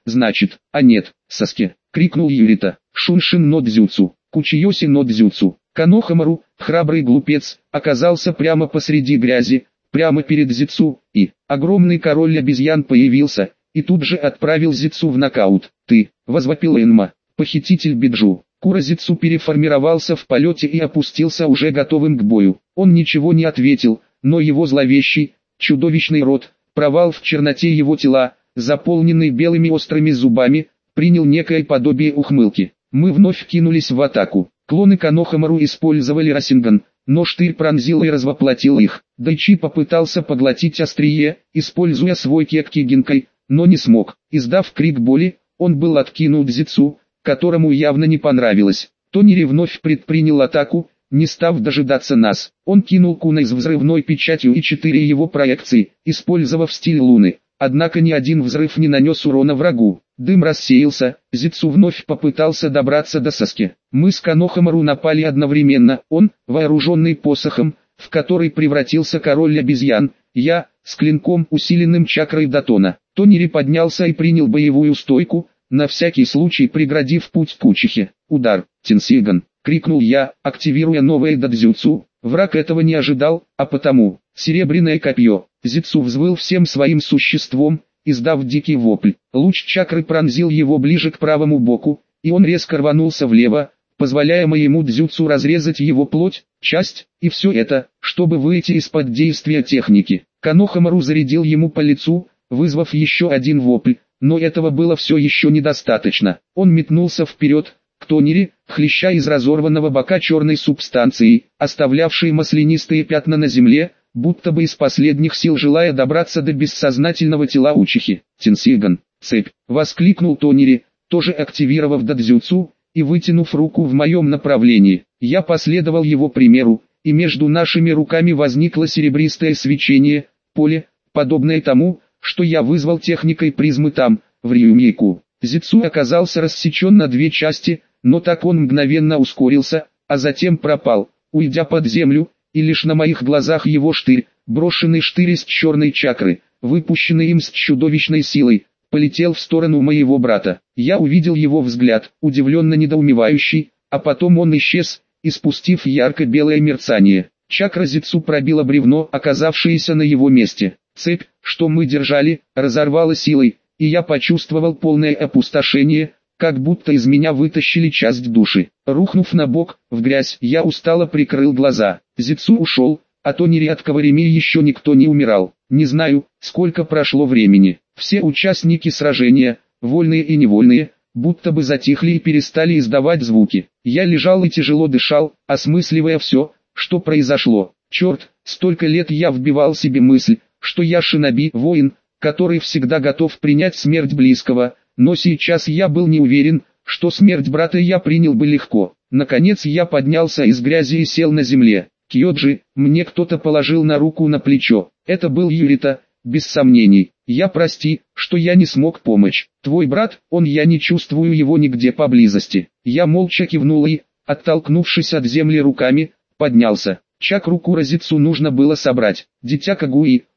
нет, Саске, крикнул Юрита. Шуншин но дзюцу, Кучиоси но дзюцу. Канохамару, храбрый глупец, оказался прямо посреди грязи, прямо перед Зицу, и огромный король обезьян появился, и тут же отправил Зицу в нокаут. Ты, возвопил Энма, похититель Биджу. Куразицу переформировался в полете и опустился уже готовым к бою. Он ничего не ответил, но его зловещий, чудовищный рот, провал в черноте его тела, заполненный белыми острыми зубами, принял некое подобие ухмылки. Мы вновь кинулись в атаку. Клоны Канохамару использовали Расинган, но штырь пронзил и развоплотил их. Дайчи попытался поглотить острие, используя свой кекки гинкой, но не смог. Издав крик боли, он был откинут Зицу, которому явно не понравилось. Тонери вновь предпринял атаку, не став дожидаться нас. Он кинул кунай с взрывной печатью и 4 его проекции, использовав стиль луны. Однако ни один взрыв не нанес урона врагу. Дым рассеялся, Зицу вновь попытался добраться до Саски. Мы с Канохамару напали одновременно, он, вооруженный посохом, в который превратился король обезьян, я, с клинком, усиленным чакрой Датона. Тонери поднялся и принял боевую стойку, на всякий случай преградив путь Кучихе. Удар, Тенсиган, крикнул я, активируя новое дадзюцу. Враг этого не ожидал, а потому, серебряное копье. Зицу взвыл всем своим существом, издав дикий вопль. Луч чакры пронзил его ближе к правому боку, и он резко рванулся влево, позволяя моему дзюцу разрезать его плоть, часть, и все это, чтобы выйти из-под действия техники. Канохамару зарядил ему по лицу, вызвав еще один вопль, но этого было все еще недостаточно. Он метнулся вперед, к Тонери, хлеща из разорванного бока черной субстанцией, оставлявшей маслянистые пятна на земле, будто бы из последних сил желая добраться до бессознательного тела Учихи. Тенсиган, цепь, воскликнул Тонери, тоже активировав дадзюцу, и вытянув руку в моем направлении. Я последовал его примеру, и между нашими руками возникло серебристое свечение, поле, подобное тому, что я вызвал техникой призмы там, в Рюмейку. Зицу оказался рассечен на 2 части, но так он мгновенно ускорился, а затем пропал, уйдя под землю, и лишь на моих глазах его штырь, брошенный штырь из черной чакры, выпущенный им с чудовищной силой, полетел в сторону моего брата. Я увидел его взгляд, удивленно недоумевающий, а потом он исчез, испустив ярко-белое мерцание. Чакра Зицу пробила бревно, оказавшееся на его месте. Цепь, что мы держали, разорвала силой, и я почувствовал полное опустошение, как будто из меня вытащили часть души. Рухнув на бок, в грязь, я устало прикрыл глаза. Зицу ушел, а Тонери от Каварими еще никто не умирал. Не знаю, сколько прошло времени. Все участники сражения, вольные и невольные, будто бы затихли и перестали издавать звуки. Я лежал и тяжело дышал, осмысливая все, что произошло. Черт, столько лет я вбивал себе мысль, что я шиноби, воин, который всегда готов принять смерть близкого, но сейчас я был не уверен, что смерть брата я принял бы легко. Наконец я поднялся из грязи и сел на земле. Кьоджи, мне кто-то положил на руку на плечо. Это был Юрита, без сомнений. Я прости, что я не смог помочь. Твой брат, я не чувствую его нигде поблизости. Я молча кивнул и, оттолкнувшись от земли руками, поднялся. Чакру Куразицу нужно было собрать. Дитя Кагуи,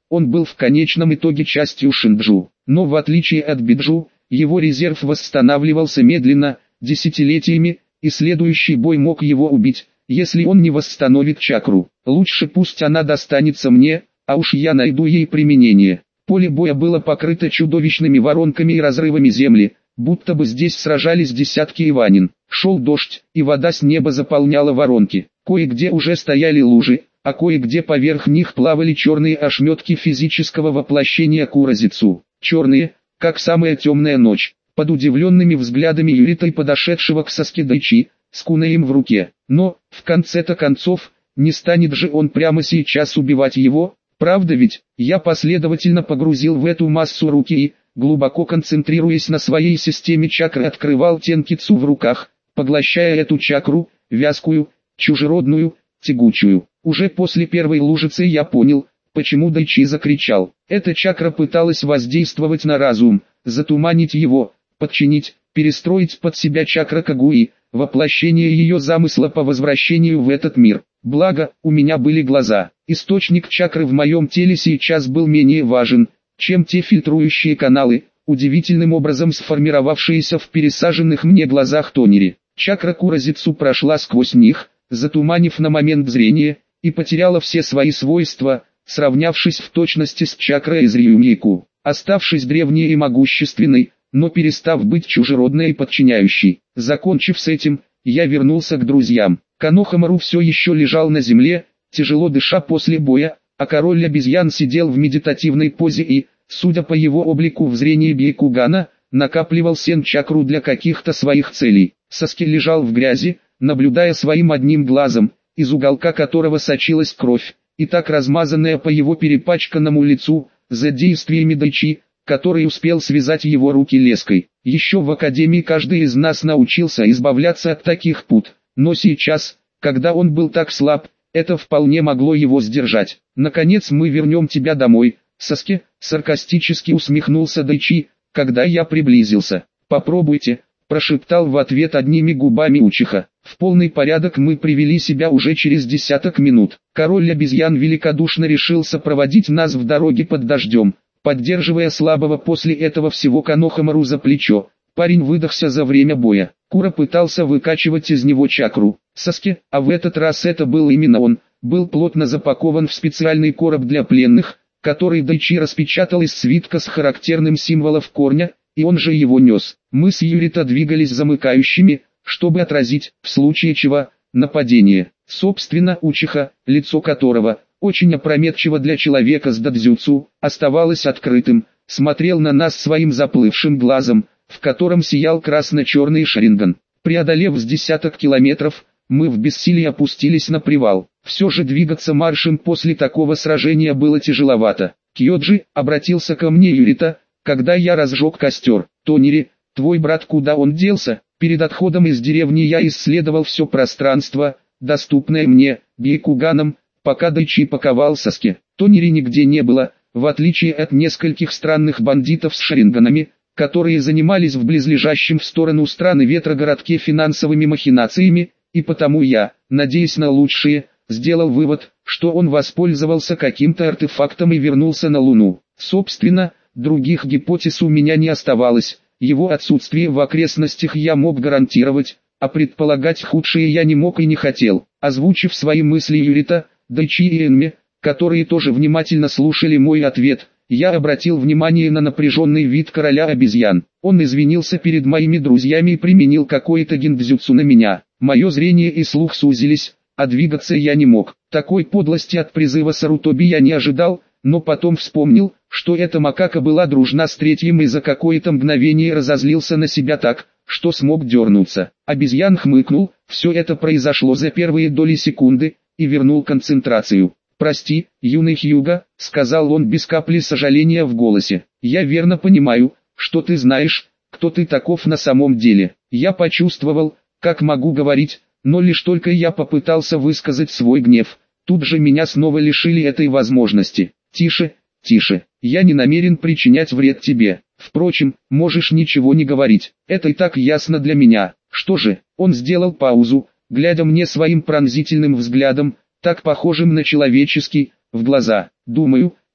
он был в конечном итоге частью Шинджу. Но в отличие от Биджу, его резерв восстанавливался медленно, десятилетиями, и следующий бой мог его убить, если он не восстановит чакру. Лучше пусть она достанется мне, а уж я найду ей применение. Поле боя было покрыто чудовищными воронками и разрывами земли, будто бы здесь сражались десятки иванин. Шел дождь, и вода с неба заполняла воронки. Кое-где уже стояли лужи, а кое-где поверх них плавали черные ошметки физического воплощения Куразицу. Черные, как самая темная ночь. Под удивленными взглядами Юрита и подошедшего к Саске Дайчи, с кунеем в руке. Но, в конце-то концов, не станет же он прямо сейчас убивать его, правда ведь? Я последовательно погрузил в эту массу руки и, глубоко концентрируясь на своей системе чакры, открывал тенкицу в руках, поглощая эту чакру, вязкую, чужеродную, тягучую. Уже после первой лужицы я понял, почему Дайчи закричал. Эта чакра пыталась воздействовать на разум, затуманить его, подчинить, перестроить под себя чакра Кагуи, воплощение ее замысла по возвращению в этот мир. Благо, у меня были глаза. Источник чакры в моем теле сейчас был менее важен, чем те фильтрующие каналы, удивительным образом сформировавшиеся в пересаженных мне глазах Тонери. Чакра Куразицу прошла сквозь них, затуманив на момент зрения, и потеряла все свои свойства, сравнявшись в точности с чакрой из Рюмьяку, оставшись древней и могущественной, но перестав быть чужеродной и подчиняющей. Закончив с этим, я вернулся к друзьям. Канохамару все еще лежал на земле, тяжело дыша после боя, а король обезьян сидел в медитативной позе и, судя по его облику в зрении Бейкугана, накапливал сен-чакру для каких-то своих целей. Саски лежал в грязи, наблюдая своим одним глазом, из уголка которого сочилась кровь, и так размазанная по его перепачканному лицу, за действиями Дайчи, который успел связать его руки леской. Еще в академии каждый из нас научился избавляться от таких пут, но сейчас, когда он был так слаб, это вполне могло его сдержать. «Наконец мы вернем тебя домой, Саске», саркастически усмехнулся Дайчи, когда я приблизился. «Попробуйте», прошептал в ответ одними губами Учиха. В полный порядок мы привели себя уже через десяток минут. Король обезьян великодушно решился проводить нас в дороге под дождем, поддерживая слабого после этого всего Канохамару за плечо. Парень выдохся за время боя. Кура пытался выкачивать из него чакру. Саске, а в этот раз это был именно он, был плотно запакован в специальный короб для пленных, который Дайчи распечатал из свитка с характерным символом корня, и он же его нес. Мы с Юрита двигались замыкающими, чтобы отразить, в случае чего, нападение. Собственно, Учиха, лицо которого, очень опрометчиво для человека с дадзюцу, оставалось открытым, смотрел на нас своим заплывшим глазом, в котором сиял красно-черный шаринган. Преодолев с десяток километров, мы в бессилии опустились на привал. Все же двигаться маршем после такого сражения было тяжеловато. «Кьоджи», обратился ко мне Юрита, когда я разжег костер. «Тонери, твой брат, куда он делся?» Перед отходом из деревни я исследовал все пространство, доступное мне, Бейкуганом, пока Дайчи паковал Саске. Тонери нигде не было, в отличие от нескольких странных бандитов с шаринганами, которые занимались в близлежащем в сторону страны ветра городке финансовыми махинациями, и потому я, надеясь на лучшее, сделал вывод, что он воспользовался каким-то артефактом и вернулся на Луну. Собственно, других гипотез у меня не оставалось. Его отсутствие в окрестностях я мог гарантировать, а предполагать худшее я не мог и не хотел. Озвучив свои мысли Юрита, Дайчи и Энми, которые тоже внимательно слушали мой ответ, я обратил внимание на напряженный вид короля обезьян. Он извинился перед моими друзьями и применил какое-то гиндзюцу на меня. Мое зрение и слух сузились, а двигаться я не мог. Такой подлости от призыва Сарутоби я не ожидал, но потом вспомнил, что эта макака была дружна с третьим и за какое-то мгновение разозлился на себя так, что смог дернуться. Обезьян хмыкнул, все это произошло за первые доли секунды, и вернул концентрацию. «Прости, юный Хьюго», — сказал он без капли сожаления в голосе. «Я верно понимаю, что ты знаешь, кто ты таков на самом деле». Я почувствовал, как могу говорить, но лишь только я попытался высказать свой гнев, тут же меня снова лишили этой возможности. «Тише, тише, я не намерен причинять вред тебе. Впрочем, можешь ничего не говорить, это и так ясно для меня». «Что же?» Он сделал паузу, глядя мне своим пронзительным взглядом, так похожим на человеческий, в глаза. «Думаю,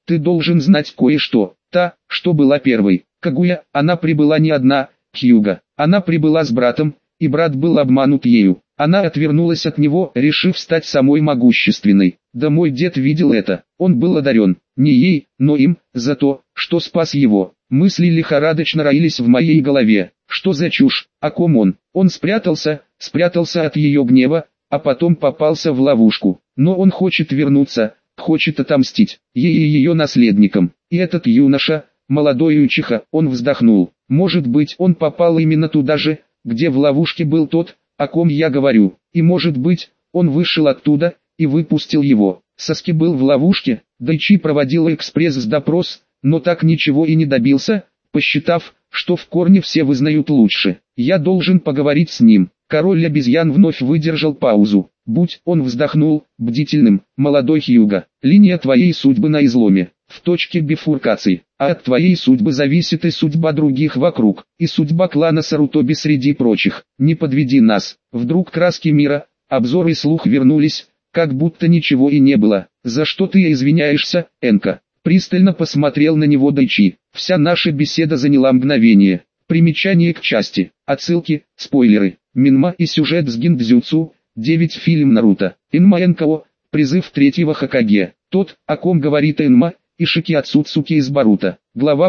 ты должен знать кое-что. Та, что была первой, Кагуя, она прибыла не одна, Хьюга. Она прибыла с братом, и брат был обманут ею. Она отвернулась от него, решив стать самой могущественной. Да мой дед видел это. Он был одарен, не ей, но им, за то, что спас его. Мысли лихорадочно роились в моей голове. Что за чушь? О ком он? Он спрятался от ее гнева, а потом попался в ловушку. Но он хочет вернуться, хочет отомстить ей и ее наследникам. И этот юноша, молодой Учиха, он вздохнул. Может быть, он попал именно туда же, где в ловушке был тот, о ком я говорю. И может быть, он вышел оттуда и выпустил его. Саски был в ловушке. Дайчи проводил экспресс-допрос, но так ничего и не добился, посчитав, что в корне все вызнают лучше. Я должен поговорить с ним. Король обезьян вновь выдержал паузу. Будь, он вздохнул, бдительным, молодой Хьюга. Линия твоей судьбы на изломе, в точке бифуркации, а от твоей судьбы зависит и судьба других вокруг, и судьба клана Сарутоби среди прочих. Не подведи нас. Вдруг краски мира, обзор и слух вернулись, как будто ничего и не было. За что ты извиняешься, Энка? Пристально посмотрел на него Дайчи. Вся наша беседа заняла мгновение. Примечание к части, отсылки, спойлеры. Минма и сюжет с Гиндзюцу, 9 фильм Наруто. Инма Энкао, призыв третьего Хокаге. Тот, о ком говорит Энма, и Шики Ацуцуки из Боруто. Глава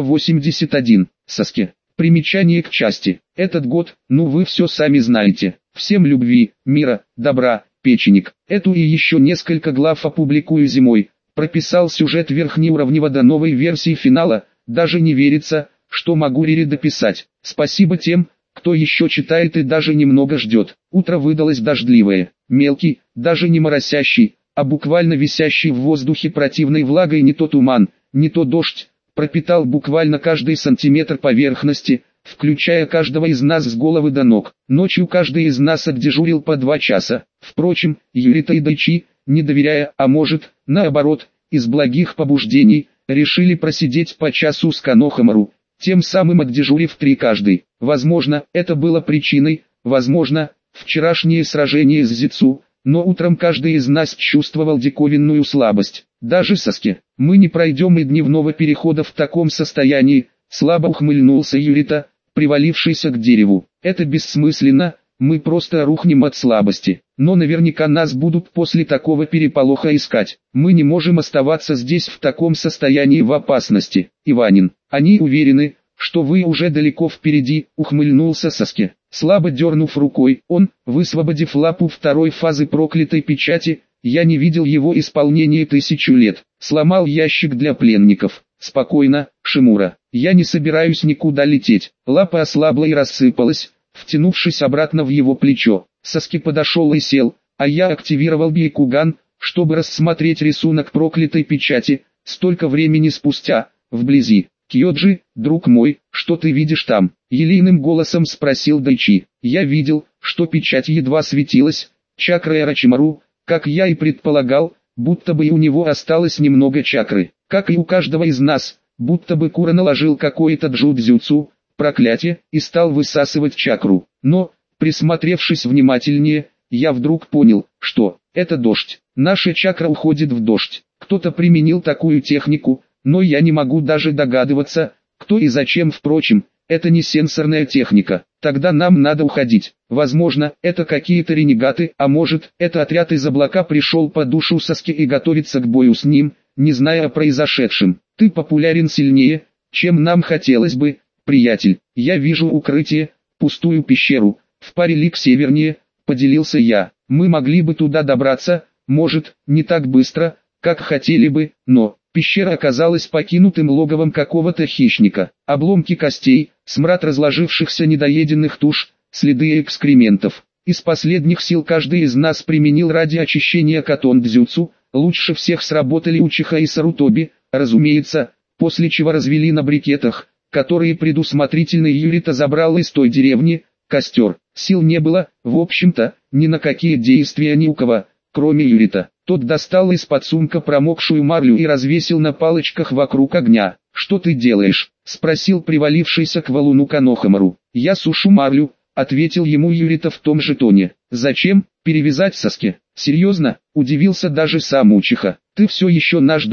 81. Саске. Примечание к части. Этот год, ну вы все сами знаете. Всем любви, мира, добра, печенек. Эту и еще несколько глав опубликую зимой. Прописал сюжет верхнеуровневого до новой версии финала. Даже не верится, что могу дописать. Спасибо тем, кто еще читает и даже немного ждет. Утро выдалось дождливое, мелкий, даже не моросящий, а буквально висящий в воздухе противной влагой не то туман, не то дождь, пропитал буквально каждый сантиметр поверхности, включая каждого из нас с головы до ног. Ночью каждый из нас отдежурил по 2 часа. Впрочем, Юрита и Дайчи, не доверяя, а может, наоборот, из благих побуждений, решили просидеть по часу с Канохамару, тем самым отдежурив 3 каждый. Возможно, это было причиной, возможно, вчерашнее сражение с Зицу, но утром каждый из нас чувствовал диковинную слабость. Даже Саске. Мы не пройдем и дневного перехода в таком состоянии, слабо ухмыльнулся Юрита, привалившийся к дереву. Это бессмысленно, мы просто рухнем от слабости. Но наверняка нас будут после такого переполоха искать. Мы не можем оставаться здесь в таком состоянии в опасности. Иванин, они уверены, что вы уже далеко впереди, ухмыльнулся Саске. Слабо дернув рукой, он, высвободив лапу второй фазы проклятой печати, я не видел его исполнения 1000 лет, сломал ящик для пленников. Спокойно, Шимура, я не собираюсь никуда лететь. Лапа ослабла и рассыпалась, втянувшись обратно в его плечо. Саски подошел и сел, а я активировал Бейкуган, чтобы рассмотреть рисунок проклятой печати, столько времени спустя, вблизи. «Кьёджи, друг мой, что ты видишь там?» — елейным голосом спросил Дайчи. Я видел, что печать едва светилась, чакра Эрочимару, как я и предполагал, будто бы и у него осталось немного чакры, как и у каждого из нас, будто бы Кура наложил какое-то джудзюцу, проклятие, и стал высасывать чакру. Но, присмотревшись внимательнее, я вдруг понял, что это дождь. Наша чакра уходит в дождь. Кто-то применил такую технику, но я не могу даже догадываться, кто и зачем. Впрочем, это не сенсорная техника. Тогда нам надо уходить. Возможно, это какие-то ренегаты, а может, это отряд из облака пришел по душу Саски и готовится к бою с ним, не зная о произошедшем. Ты популярен сильнее, чем нам хотелось бы, приятель. Я вижу укрытие, пустую пещеру, в паре лиг севернее, поделился я. Мы могли бы туда добраться, может, не так быстро, как хотели бы, но... Пещера оказалась покинутым логовом какого-то хищника. Обломки костей, смрад разложившихся недоеденных туш, следы экскрементов. Из последних сил каждый из нас применил ради очищения катон-дзюцу, лучше всех сработали Учиха и Сарутоби, разумеется, после чего развели на брикетах, которые предусмотрительный Юрита забрал из той деревни, костер. Сил не было, в общем-то, ни на какие действия ни у кого, кроме Юрита. Тот достал из-под сумка промокшую марлю и развесил на палочках вокруг огня. «Что ты делаешь?» — спросил привалившийся к валуну Канохамару. «Я сушу марлю», — ответил ему Юрита в том же тоне. «Зачем? Перевязать Саске?» «Серьезно?» — удивился даже сам Учиха. «Ты все еще наш друг,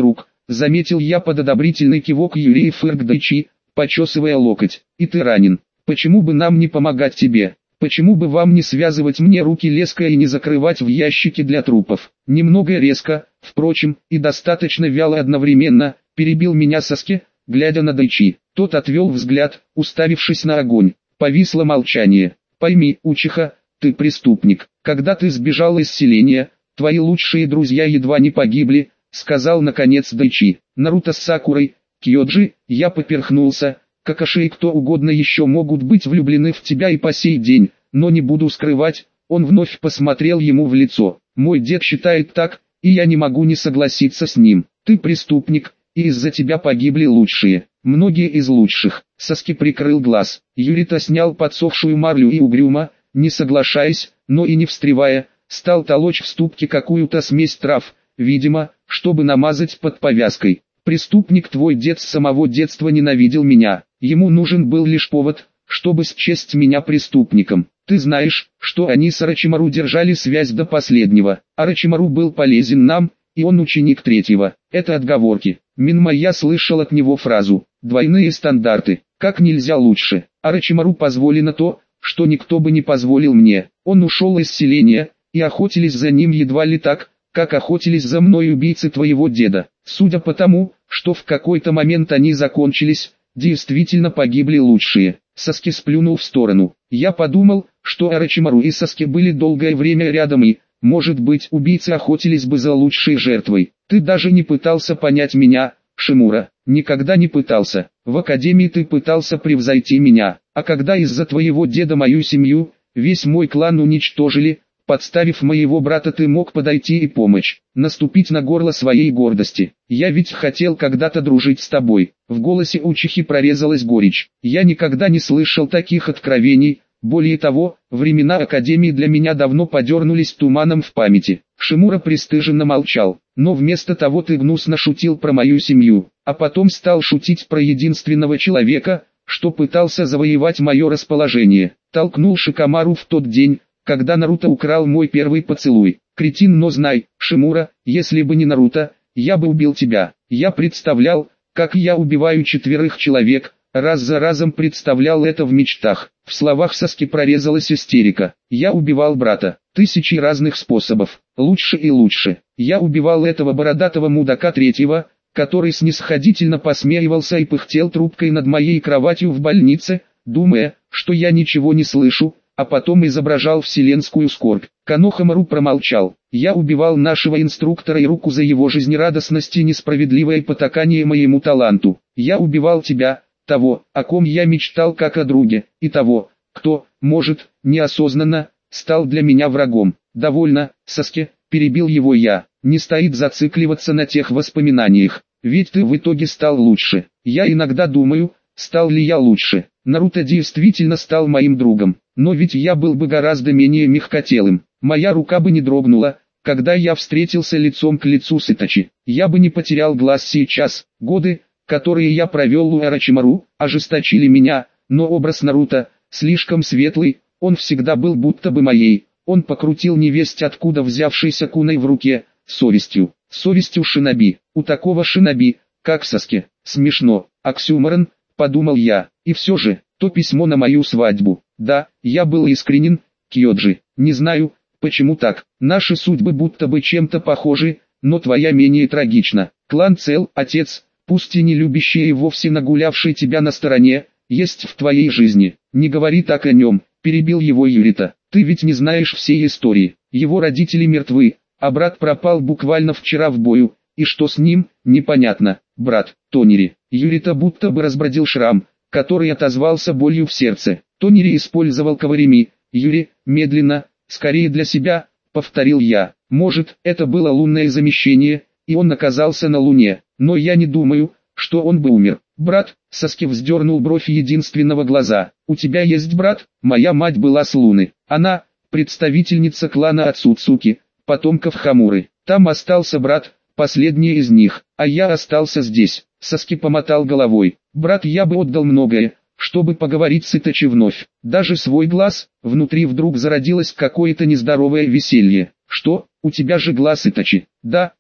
заметил я под одобрительный кивок Юрия и фырк Дайчи, почесывая локоть. И ты ранен. Почему бы нам не помогать тебе? Почему бы вам не связывать мне руки леской и не закрывать в ящике для трупов? Немного резко, впрочем, и достаточно вяло одновременно, перебил меня Саски, глядя на Дайчи. Тот отвел взгляд, уставившись на огонь. Повисло молчание. Пойми, Учиха, ты преступник. Когда ты сбежал из селения, твои лучшие друзья едва не погибли, сказал наконец Дайчи. Наруто с Сакурой, Кьоджи, я поперхнулся. Какаши и кто угодно еще могут быть влюблены в тебя и по сей день, но не буду скрывать, он вновь посмотрел ему в лицо. Мой дед считает так, и я не могу не согласиться с ним. Ты преступник, и из-за тебя погибли лучшие. Многие из лучших. Саски прикрыл глаз. Юрита снял подсохшую марлю и угрюмо, не соглашаясь, но и не встревая, стал толочь в ступке какую-то смесь трав, видимо, чтобы намазать под повязкой. Преступник, твой дед с самого детства ненавидел меня. Ему нужен был лишь повод, чтобы счесть меня преступником. Ты знаешь, что они с Орочимару держали связь до последнего. Орочимару был полезен нам, и он ученик третьего. Это отговорки. Минма я слышал от него фразу «двойные стандарты». Как нельзя лучше. Орочимару позволено то, что никто бы не позволил мне. Он ушел из селения, и охотились за ним едва ли так, как охотились за мной убийцы твоего деда. Судя по тому, что в какой-то момент они закончились, действительно погибли лучшие. Саски сплюнул в сторону. Я подумал, что Орочимару и Саски были долгое время рядом и, может быть, убийцы охотились бы за лучшей жертвой. Ты даже не пытался понять меня, Шимура. Никогда не пытался. В академии ты пытался превзойти меня. А когда из-за твоего деда мою семью, весь мой клан уничтожили, подставив моего брата, ты мог подойти и помочь, наступить на горло своей гордости. Я ведь хотел когда-то дружить с тобой. В голосе Учихи прорезалась горечь. Я никогда не слышал таких откровений. Более того, времена Академии для меня давно подернулись туманом в памяти. Шимура пристыженно молчал, но вместо того ты гнусно шутил про мою семью, а потом стал шутить про единственного человека, что пытался завоевать мое расположение. Толкнул Шикамару в тот день, когда Наруто украл мой первый поцелуй. Кретин, но знай, Шимура, если бы не Наруто, я бы убил тебя. Я представлял, как я убиваю 4 человек, раз за разом представлял это в мечтах. В словах Саски прорезалась истерика. Я убивал брата. Тысячи разных способов. Лучше и лучше. Я убивал этого бородатого мудака третьего, который снисходительно посмеивался и пыхтел трубкой над моей кроватью в больнице, думая, что я ничего не слышу, а потом изображал вселенскую скорбь. Канохамару промолчал. Я убивал нашего инструктора и руку за его жизнерадостность и несправедливое потакание моему таланту. Я убивал тебя, того, о ком я мечтал как о друге, и того, кто, может, неосознанно, стал для меня врагом. Довольно, Саски, перебил его я, не стоит зацикливаться на тех воспоминаниях, ведь ты в итоге стал лучше. Я иногда думаю, стал ли я лучше. Наруто действительно стал моим другом, но ведь я был бы гораздо менее мягкотелым. Моя рука бы не дрогнула, когда я встретился лицом к лицу с Итачи. Я бы не потерял глаз сейчас. Годы, которые я провел у Орочимару, ожесточили меня, но образ Наруто, слишком светлый, он всегда был будто бы моей. Он покрутил невесть откуда взявшейся куной в руке, совестью шиноби. У такого шиноби, как Саски, смешно, оксюморон, подумал я. И все же, то письмо на мою свадьбу. Да, я был искренен, Кьоджи. Не знаю, почему так. Наши судьбы будто бы чем-то похожи, но твоя менее трагична. Клан цел, отец, пусть и не любящий и вовсе нагулявший тебя на стороне, есть в твоей жизни. Не говори так о нем, перебил его Юрита. Ты ведь не знаешь всей истории. Его родители мертвы, а брат пропал буквально вчера в бою, и что с ним, непонятно. Брат, Тонири. Юрита будто бы разбродил шрам, который отозвался болью в сердце. Тонири использовал Каварими. Юри, медленно, скорее для себя, повторил я. Может, это было лунное замещение, и он оказался на Луне, но я не думаю, что он бы умер. Брат, Саски вздернул бровь единственного глаза. У тебя есть брат? Моя мать была с Луны. Она, представительница клана Ацуцуки, потомков Хамуры. Там остался брат, последний из них, а я остался здесь. Саски помотал головой. Брат, я бы отдал многое, чтобы поговорить с Итачи вновь. Даже свой глаз, внутри вдруг зародилось какое-то нездоровое веселье. Что, у тебя же глаз Итачи? Да, но,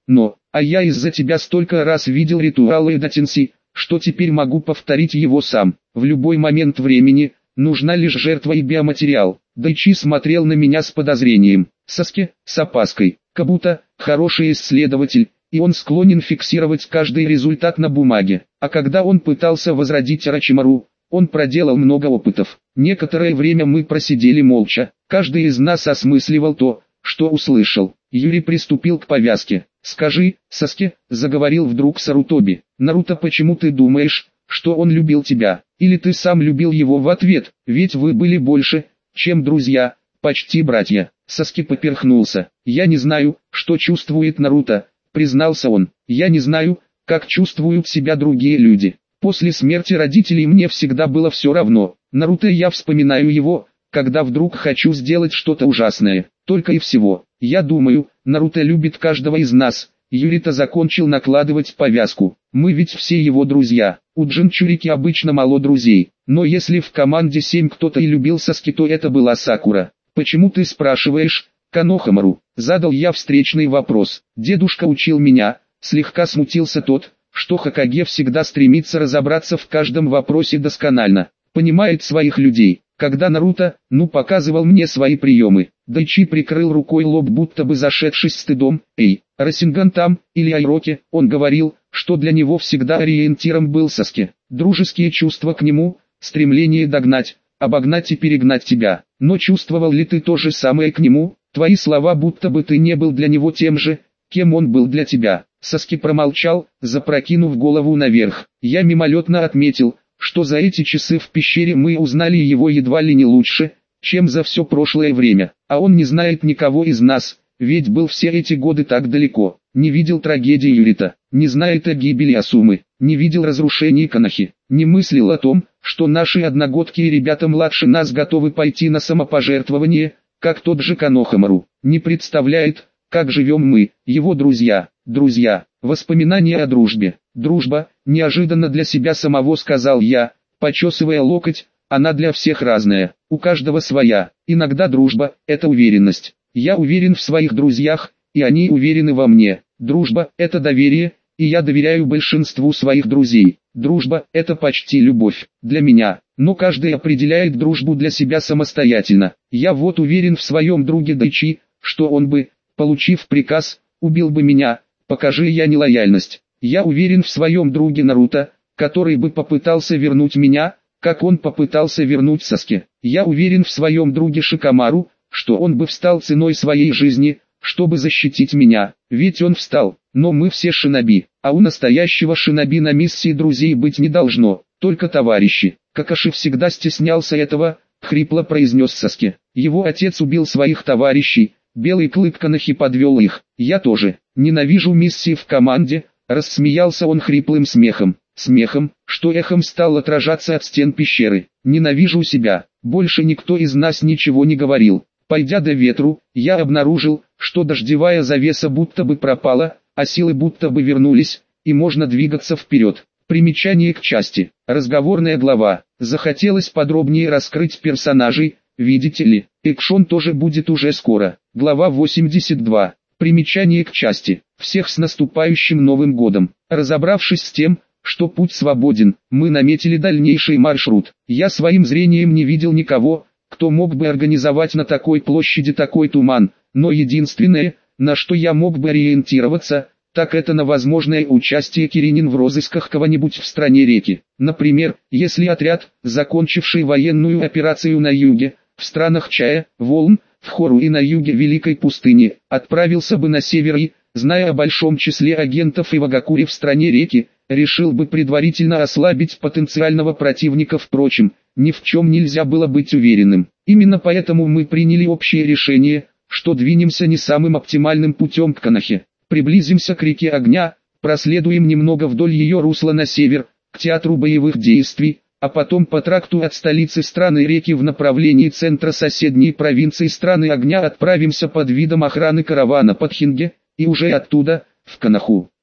А я из-за тебя столько раз видел ритуалы Эдатинси, что теперь могу повторить его сам. В любой момент времени, нужна лишь жертва и биоматериал. Дайчи смотрел на меня с подозрением. Саске, с опаской. Кабуто, хороший исследователь, и он склонен фиксировать каждый результат на бумаге. А когда он пытался возродить Орочимару, он проделал много опытов. Некоторое время мы просидели молча. Каждый из нас осмысливал то, что услышал. Юрий приступил к повязке. «Скажи, Саске», — заговорил вдруг Сарутоби, — «Наруто, почему ты думаешь, что он любил тебя? Или ты сам любил его в ответ, ведь вы были больше, чем друзья, почти братья». Саске поперхнулся. «Я не знаю, что чувствует Наруто», — признался он. «Я не знаю, как чувствуют себя другие люди. После смерти родителей мне всегда было все равно. Наруто, я вспоминаю его, когда вдруг хочу сделать что-то ужасное. Только и всего. Я думаю, Наруто любит каждого из нас». Юрита закончил накладывать повязку. «Мы ведь все его друзья. У Джинчурики обычно мало друзей. Но если в команде 7 кто-то и любил Саски, то это была Сакура». «Почему ты спрашиваешь, Канохамару?» Задал я встречный вопрос. «Дедушка учил меня», слегка смутился тот, что Хокаге всегда стремится разобраться в каждом вопросе досконально. Понимает своих людей. Когда Наруто, показывал мне свои приемы, Дайчи прикрыл рукой лоб, будто бы зашедшись стыдом. «Эй, Расинган там, или Айроки», он говорил, что для него всегда ориентиром был Саске. Дружеские чувства к нему, стремление догнать, обогнать и перегнать тебя. Но чувствовал ли ты то же самое к нему? Твои слова, будто бы ты не был для него тем же, кем он был для тебя. Саске промолчал, запрокинув голову наверх. Я мимолетно отметил, что за эти часы в пещере мы узнали его едва ли не лучше, чем за все прошлое время. А он не знает никого из нас, ведь был все эти годы так далеко. Не видел трагедии Юрита, не знает о гибели Асумы, не видел разрушений Канахи, не мыслил о том, что наши одногодки и ребята младше нас готовы пойти на самопожертвование, как тот же Канохамару. Не представляет, как живем мы, его друзья. Воспоминания о дружбе. «Дружба», неожиданно для себя самого сказал я, почесывая локоть, она для всех разная, у каждого своя. Иногда дружба – это уверенность. Я уверен в своих друзьях, и они уверены во мне. Дружба – это доверие, и я доверяю большинству своих друзей. Дружба – это почти любовь для меня, но каждый определяет дружбу для себя самостоятельно. Я вот уверен в своем друге Дайчи, что он бы, получив приказ, убил бы меня, покажи я нелояльность. Я уверен в своем друге Наруто, который бы попытался вернуть меня, как он попытался вернуть Саске. Я уверен в своем друге Шикамару, что он бы встал ценой своей жизни, чтобы защитить меня, ведь он встал. Но мы все шиноби, а у настоящего шиноби на миссии друзей быть не должно, только товарищи. Какаши всегда стеснялся этого, хрипло произнес Саске. Его отец убил своих товарищей, Белый Клык Канахи подвел их. Я тоже ненавижу миссии в команде, рассмеялся он хриплым смехом. Смехом, что эхом стал отражаться от стен пещеры. Ненавижу себя. Больше никто из нас ничего не говорил. Пойдя до ветру, я обнаружил, что дождевая завеса будто бы пропала, а силы будто бы вернулись, и можно двигаться вперед. Примечание к части. Разговорная глава. Захотелось подробнее раскрыть персонажей, видите ли. Экшон тоже будет уже скоро. Глава 82. Примечание к части. Всех с наступающим Новым годом. Разобравшись с тем, что путь свободен, мы наметили дальнейший маршрут. Я своим зрением не видел никого, кто мог бы организовать на такой площади такой туман, но единственное, на что я мог бы ориентироваться, так это на возможное участие Киринин в розысках кого-нибудь в стране реки. Например, если отряд, закончивший военную операцию на юге, в странах чая, волн, в Хору и на юге Великой пустыни, отправился бы на север и, зная о большом числе агентов Ивагакури в стране реки, решил бы предварительно ослабить потенциального противника. Впрочем, ни в чем нельзя было быть уверенным. Именно поэтому мы приняли общее решение, что двинемся не самым оптимальным путем к Канахе. Приблизимся к реке Огня, проследуем немного вдоль ее русла на север, к театру боевых действий, а потом по тракту от столицы страны реки в направлении центра соседней провинции страны Огня отправимся под видом охраны каравана под Хинге, и уже оттуда, в Канаху.